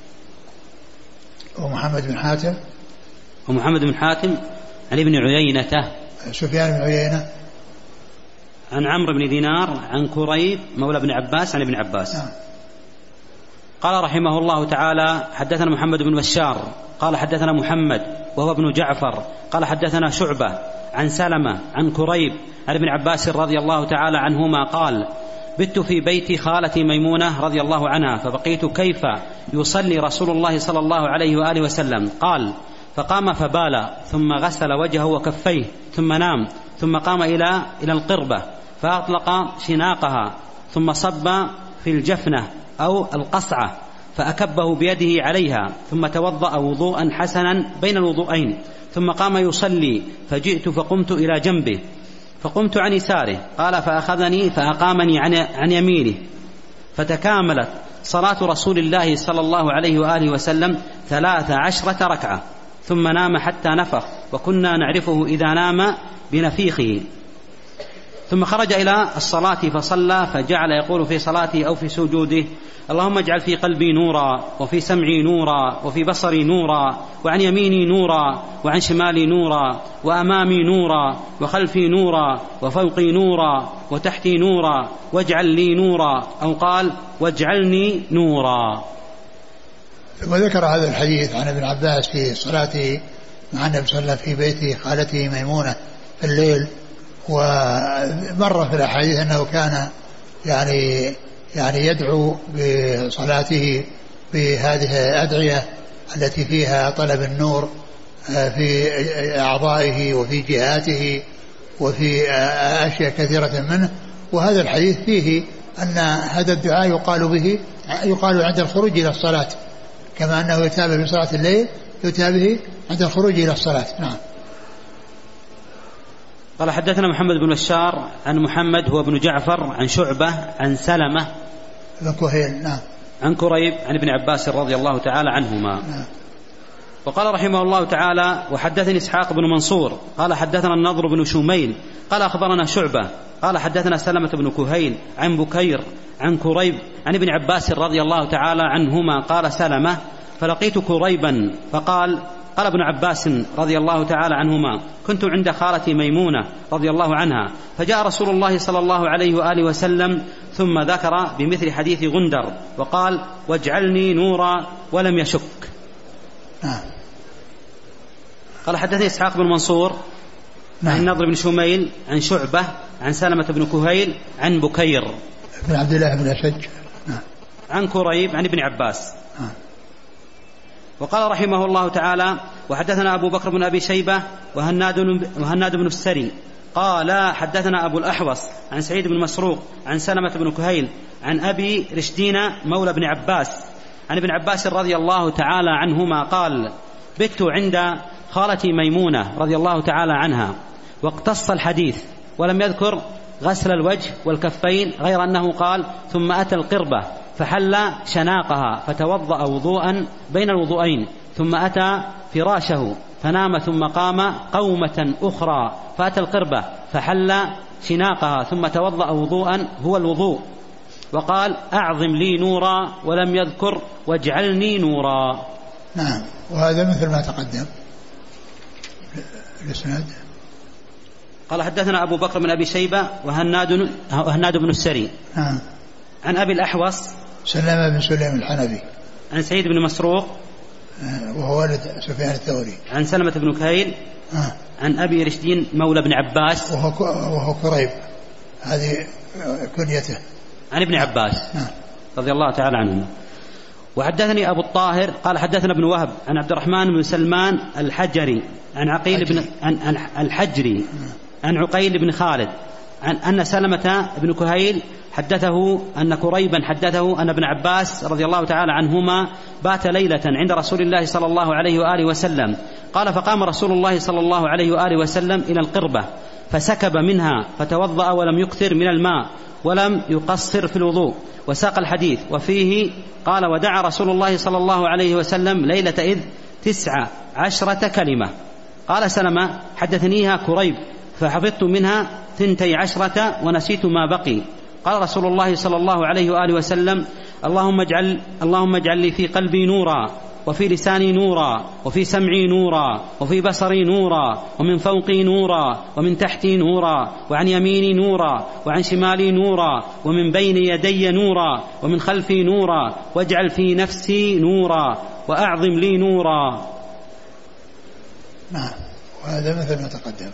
[SPEAKER 2] ومحمد بن حاتم
[SPEAKER 1] ومحمد بن حاتم عن ابن عيينة
[SPEAKER 2] سفيان بن عيينة
[SPEAKER 1] عن عمرو بن دينار عن كريب مولى ابن عباس عن ابن عباس.
[SPEAKER 2] نعم.
[SPEAKER 1] قال رحمه الله تعالى: حدثنا محمد بن بشار قال حدثنا محمد وهو ابن جعفر قال حدثنا شعبة عن سلمة عن كريب عن ابن عباس رضي الله تعالى عنهما قال: بت في بيت خالتي ميمونة رضي الله عنها فبقيت كيف يصلي رسول الله صلى الله عليه وآله وسلم. قال: فقام فبال ثم غسل وجهه وكفيه ثم نام، ثم قام إلى إلى القربة فأطلق شناقها ثم صب في الجفنة أو القصعة فأكبه بيده عليها، ثم توضأ وضوءا حسنا بين الوضوءين، ثم قام يصلي فجئت فقمت إلى جنبه فقمت عن يساره. قال: فأخذني فأقامني عن يمينه فتكاملت صلاة رسول الله صلى الله عليه وآله وسلم ثلاث عشرة ركعة، ثم نام حتى نفخ، وكنا نعرفه إذا نام بنفيخه. ثم خرج إلى الصلاة فصلى، فجعل يقول في صلاته أو في سجوده: اللهم اجعل في قلبي نورا، وفي سمعي نورا، وفي بصري نورا، وعن يميني نورا، وعن شمالي نورا، وأمامي نورا، وخلفي نورا، وفوقي نورا، وتحتي نورا، واجعل لي نورا، أو قال: واجعلني نورا.
[SPEAKER 2] وذكر هذا الحديث عن ابن عباس في صلاته مع النبي صلى الله عليه وسلم في بيت خالته ميمونة في الليل. ومر في الأحاديث أنه كان يعني يعني يدعو بصلاته بهذه الأدعية التي فيها طلب النور في أعضائه وفي جهاته وفي أشياء كثيرة منه. وهذا الحديث فيه أن هذا الدعاء يقال به يقال عند الخروج إلى الصلاة، كما أنه يتابع في صلاة الليل يتابع عند الخروج إلى الصلاة. نعم.
[SPEAKER 1] قال: حدثنا محمد بن بشار عن محمد هو ابن جعفر عن شعبة عن سلمة
[SPEAKER 2] بن كهيل نعم
[SPEAKER 1] عن كريب عن ابن عباس رضي الله تعالى عنهما.
[SPEAKER 2] نعم.
[SPEAKER 1] وقال رحمه الله تعالى: وحدثني إسحاق بن منصور قال حدثنا النضر بن شميل قال أخبرنا شعبة قال حدثنا سلمة بن كهيل عن بكير عن كريب عن ابن عباس رضي الله تعالى عنهما. قال سلمة: فلقيت كريبا فقال قال ابن عباس رضي الله تعالى عنهما: كنت عند خالتي ميمونة رضي الله عنها، فجاء رسول الله صلى الله عليه وآله وسلم ثم ذكر بمثل حديث غندر وقال: واجعلني نورا، ولم يشك.
[SPEAKER 2] نعم.
[SPEAKER 1] قال: حدثني إسحاق بن منصور
[SPEAKER 2] نعم.
[SPEAKER 1] عن النضر بن شميل عن شعبة عن سلمة بن كهيل عن بكير
[SPEAKER 2] بن عبد الله بن أشج نعم.
[SPEAKER 1] عن كريب عن ابن عباس.
[SPEAKER 2] نعم.
[SPEAKER 1] وقال رحمه الله تعالى: وحدثنا أبو بكر بن أبي شيبة وهناد, وهناد بن السري قال حدثنا أبو الأحوص عن سعيد بن مسروق عن سلمة بن كهيل عن أبي رشدين مولى بن عباس عن ابن عباس رضي الله تعالى عنهما قال: بت عند خالتي ميمونة رضي الله تعالى عنها، واقتص الحديث ولم يذكر غسل الوجه والكفين، غير أنه قال: ثم أتى القربة فحل شناقها فتوضأ وضوءا بين الوضوءين، ثم أتى فراشه فنام، ثم قام قومة أخرى فأتى القربة فحل شناقها ثم توضأ وضوءا هو الوضوء، وقال: أعظم لي نورا، ولم يذكر واجعلني نورا.
[SPEAKER 2] نعم. وهذا مثل ما تقدم الإسناد.
[SPEAKER 1] قال: حدثنا أبو بكر بن أبي شيبة وهناد, وهناد بن السري
[SPEAKER 2] نعم.
[SPEAKER 1] عن أبي الأحوص
[SPEAKER 2] سلمة بن سليم الحنبي
[SPEAKER 1] عن سعيد بن مسروق
[SPEAKER 2] وهو والد سفيان الثوري
[SPEAKER 1] عن سلمة بن كهيل
[SPEAKER 2] آه.
[SPEAKER 1] عن أبي رشدين مولى بن عباس
[SPEAKER 2] وهو, وهو كريب هذه كنيته
[SPEAKER 1] عن ابن عباس
[SPEAKER 2] آه.
[SPEAKER 1] رضي الله تعالى عنه. وحدثني أبو الطاهر قال حدثنا ابن وهب عن عبد الرحمن بن سلمان الحجري عن عقيل بن عن الحجري عن عقيل بن خالد عن أن سلمة بن كهيل حدثه أن كريبا حدثه أن ابن عباس رضي الله تعالى عنهما بات ليلة عند رسول الله صلى الله عليه وآله وسلم. قال: فقام رسول الله صلى الله عليه وآله وسلم إلى القربة فسكب منها فتوضأ ولم يكثر من الماء ولم يقصر في الوضوء، وساق الحديث. وفيه قال: ودعا رسول الله صلى الله عليه وسلم ليلة إذ تسع عشرة كلمة. قال سلمة: حدثنيها كريب فحفظت منها ثنتي عشرة ونسيت ما بقي. قال رسول الله صلى الله عليه وآله وسلم: اللهم اجعل, اللهم اجعل لي في قلبي نورا، وفي لساني نورا، وفي سمعي نورا، وفي بصري نورا، ومن فوقي نورا، ومن تحتي نورا، وعن يميني نورا، وعن شمالي نورا، ومن بين يدي نورا، ومن خلفي نورا، واجعل في نفسي نورا، وأعظم لي نورا.
[SPEAKER 2] نعم. وهذا مثل ما تقدم.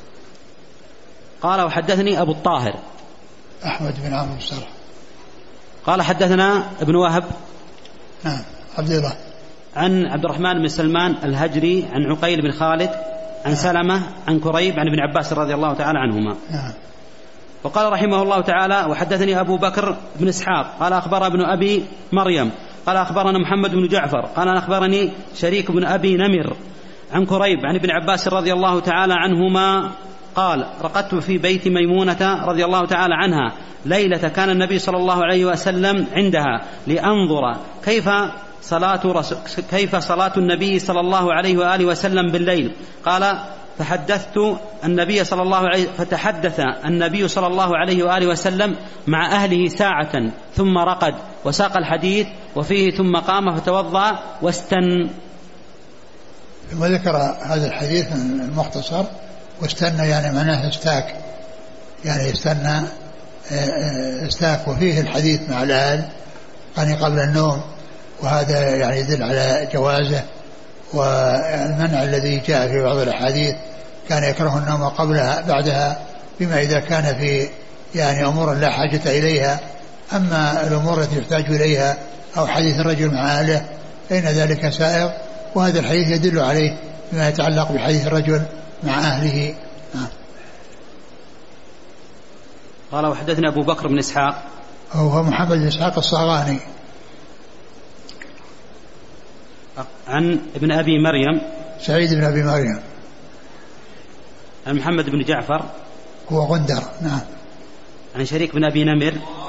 [SPEAKER 1] قال: وحدثني أبو الطاهر
[SPEAKER 2] أحمد بن عمرو السرح
[SPEAKER 1] قال حدثنا ابن وهب
[SPEAKER 2] نعم عبد الله
[SPEAKER 1] عن عبد الرحمن بن سلمان الهجري عن عقيل بن خالد عن سلمة عن كريب عن ابن عباس رضي الله تعالى عنهما.
[SPEAKER 2] نعم.
[SPEAKER 1] وقال رحمه الله تعالى: وحدثني أبو بكر بن إسحاق قال أخبر ابن أبي مريم قال أخبرنا محمد بن جعفر قال أخبرني شريك بن أبي نمر عن كريب عن ابن عباس رضي الله تعالى عنهما قال: رقدت في بيت ميمونة رضي الله تعالى عنها ليلة كان النبي صلى الله عليه وسلم عندها لأنظر كيف صلاة, كيف صلاة النبي صلى الله عليه وآله وسلم بالليل. قال: فحدثت النبي صلى الله عليه فتحدث النبي صلى الله عليه وآله وسلم مع أهله ساعة ثم رقد وساق الحديث وفيه ثم قام فتوضأ واستن.
[SPEAKER 2] ثم ذكر هذا الحديث المختصر واستنى يعني معناه استاك، يعني استنى استاك، وفيه الحديث مع الأهل يعني قبل النوم، وهذا يعني يدل على جوازه. والمنع الذي جاء في بعض الأحاديث كان يكره النوم قبلها بعدها، بما إذا كان في يعني أمور لا حاجة إليها. أما الأمور التي يحتاج إليها أو حديث الرجل مع أهله فإن ذلك سائغ، وهذا الحديث يدل عليه بما يتعلق بحديث الرجل مع أهله.
[SPEAKER 1] قال وحدثنا أبو بكر بن إسحاق
[SPEAKER 2] هو محمد بن إسحاق الصاغاني
[SPEAKER 1] عن ابن أبي مريم
[SPEAKER 2] سعيد بن أبي مريم
[SPEAKER 1] عن محمد بن جعفر
[SPEAKER 2] هو غندر. نعم.
[SPEAKER 1] عن شريك بن أبي نمر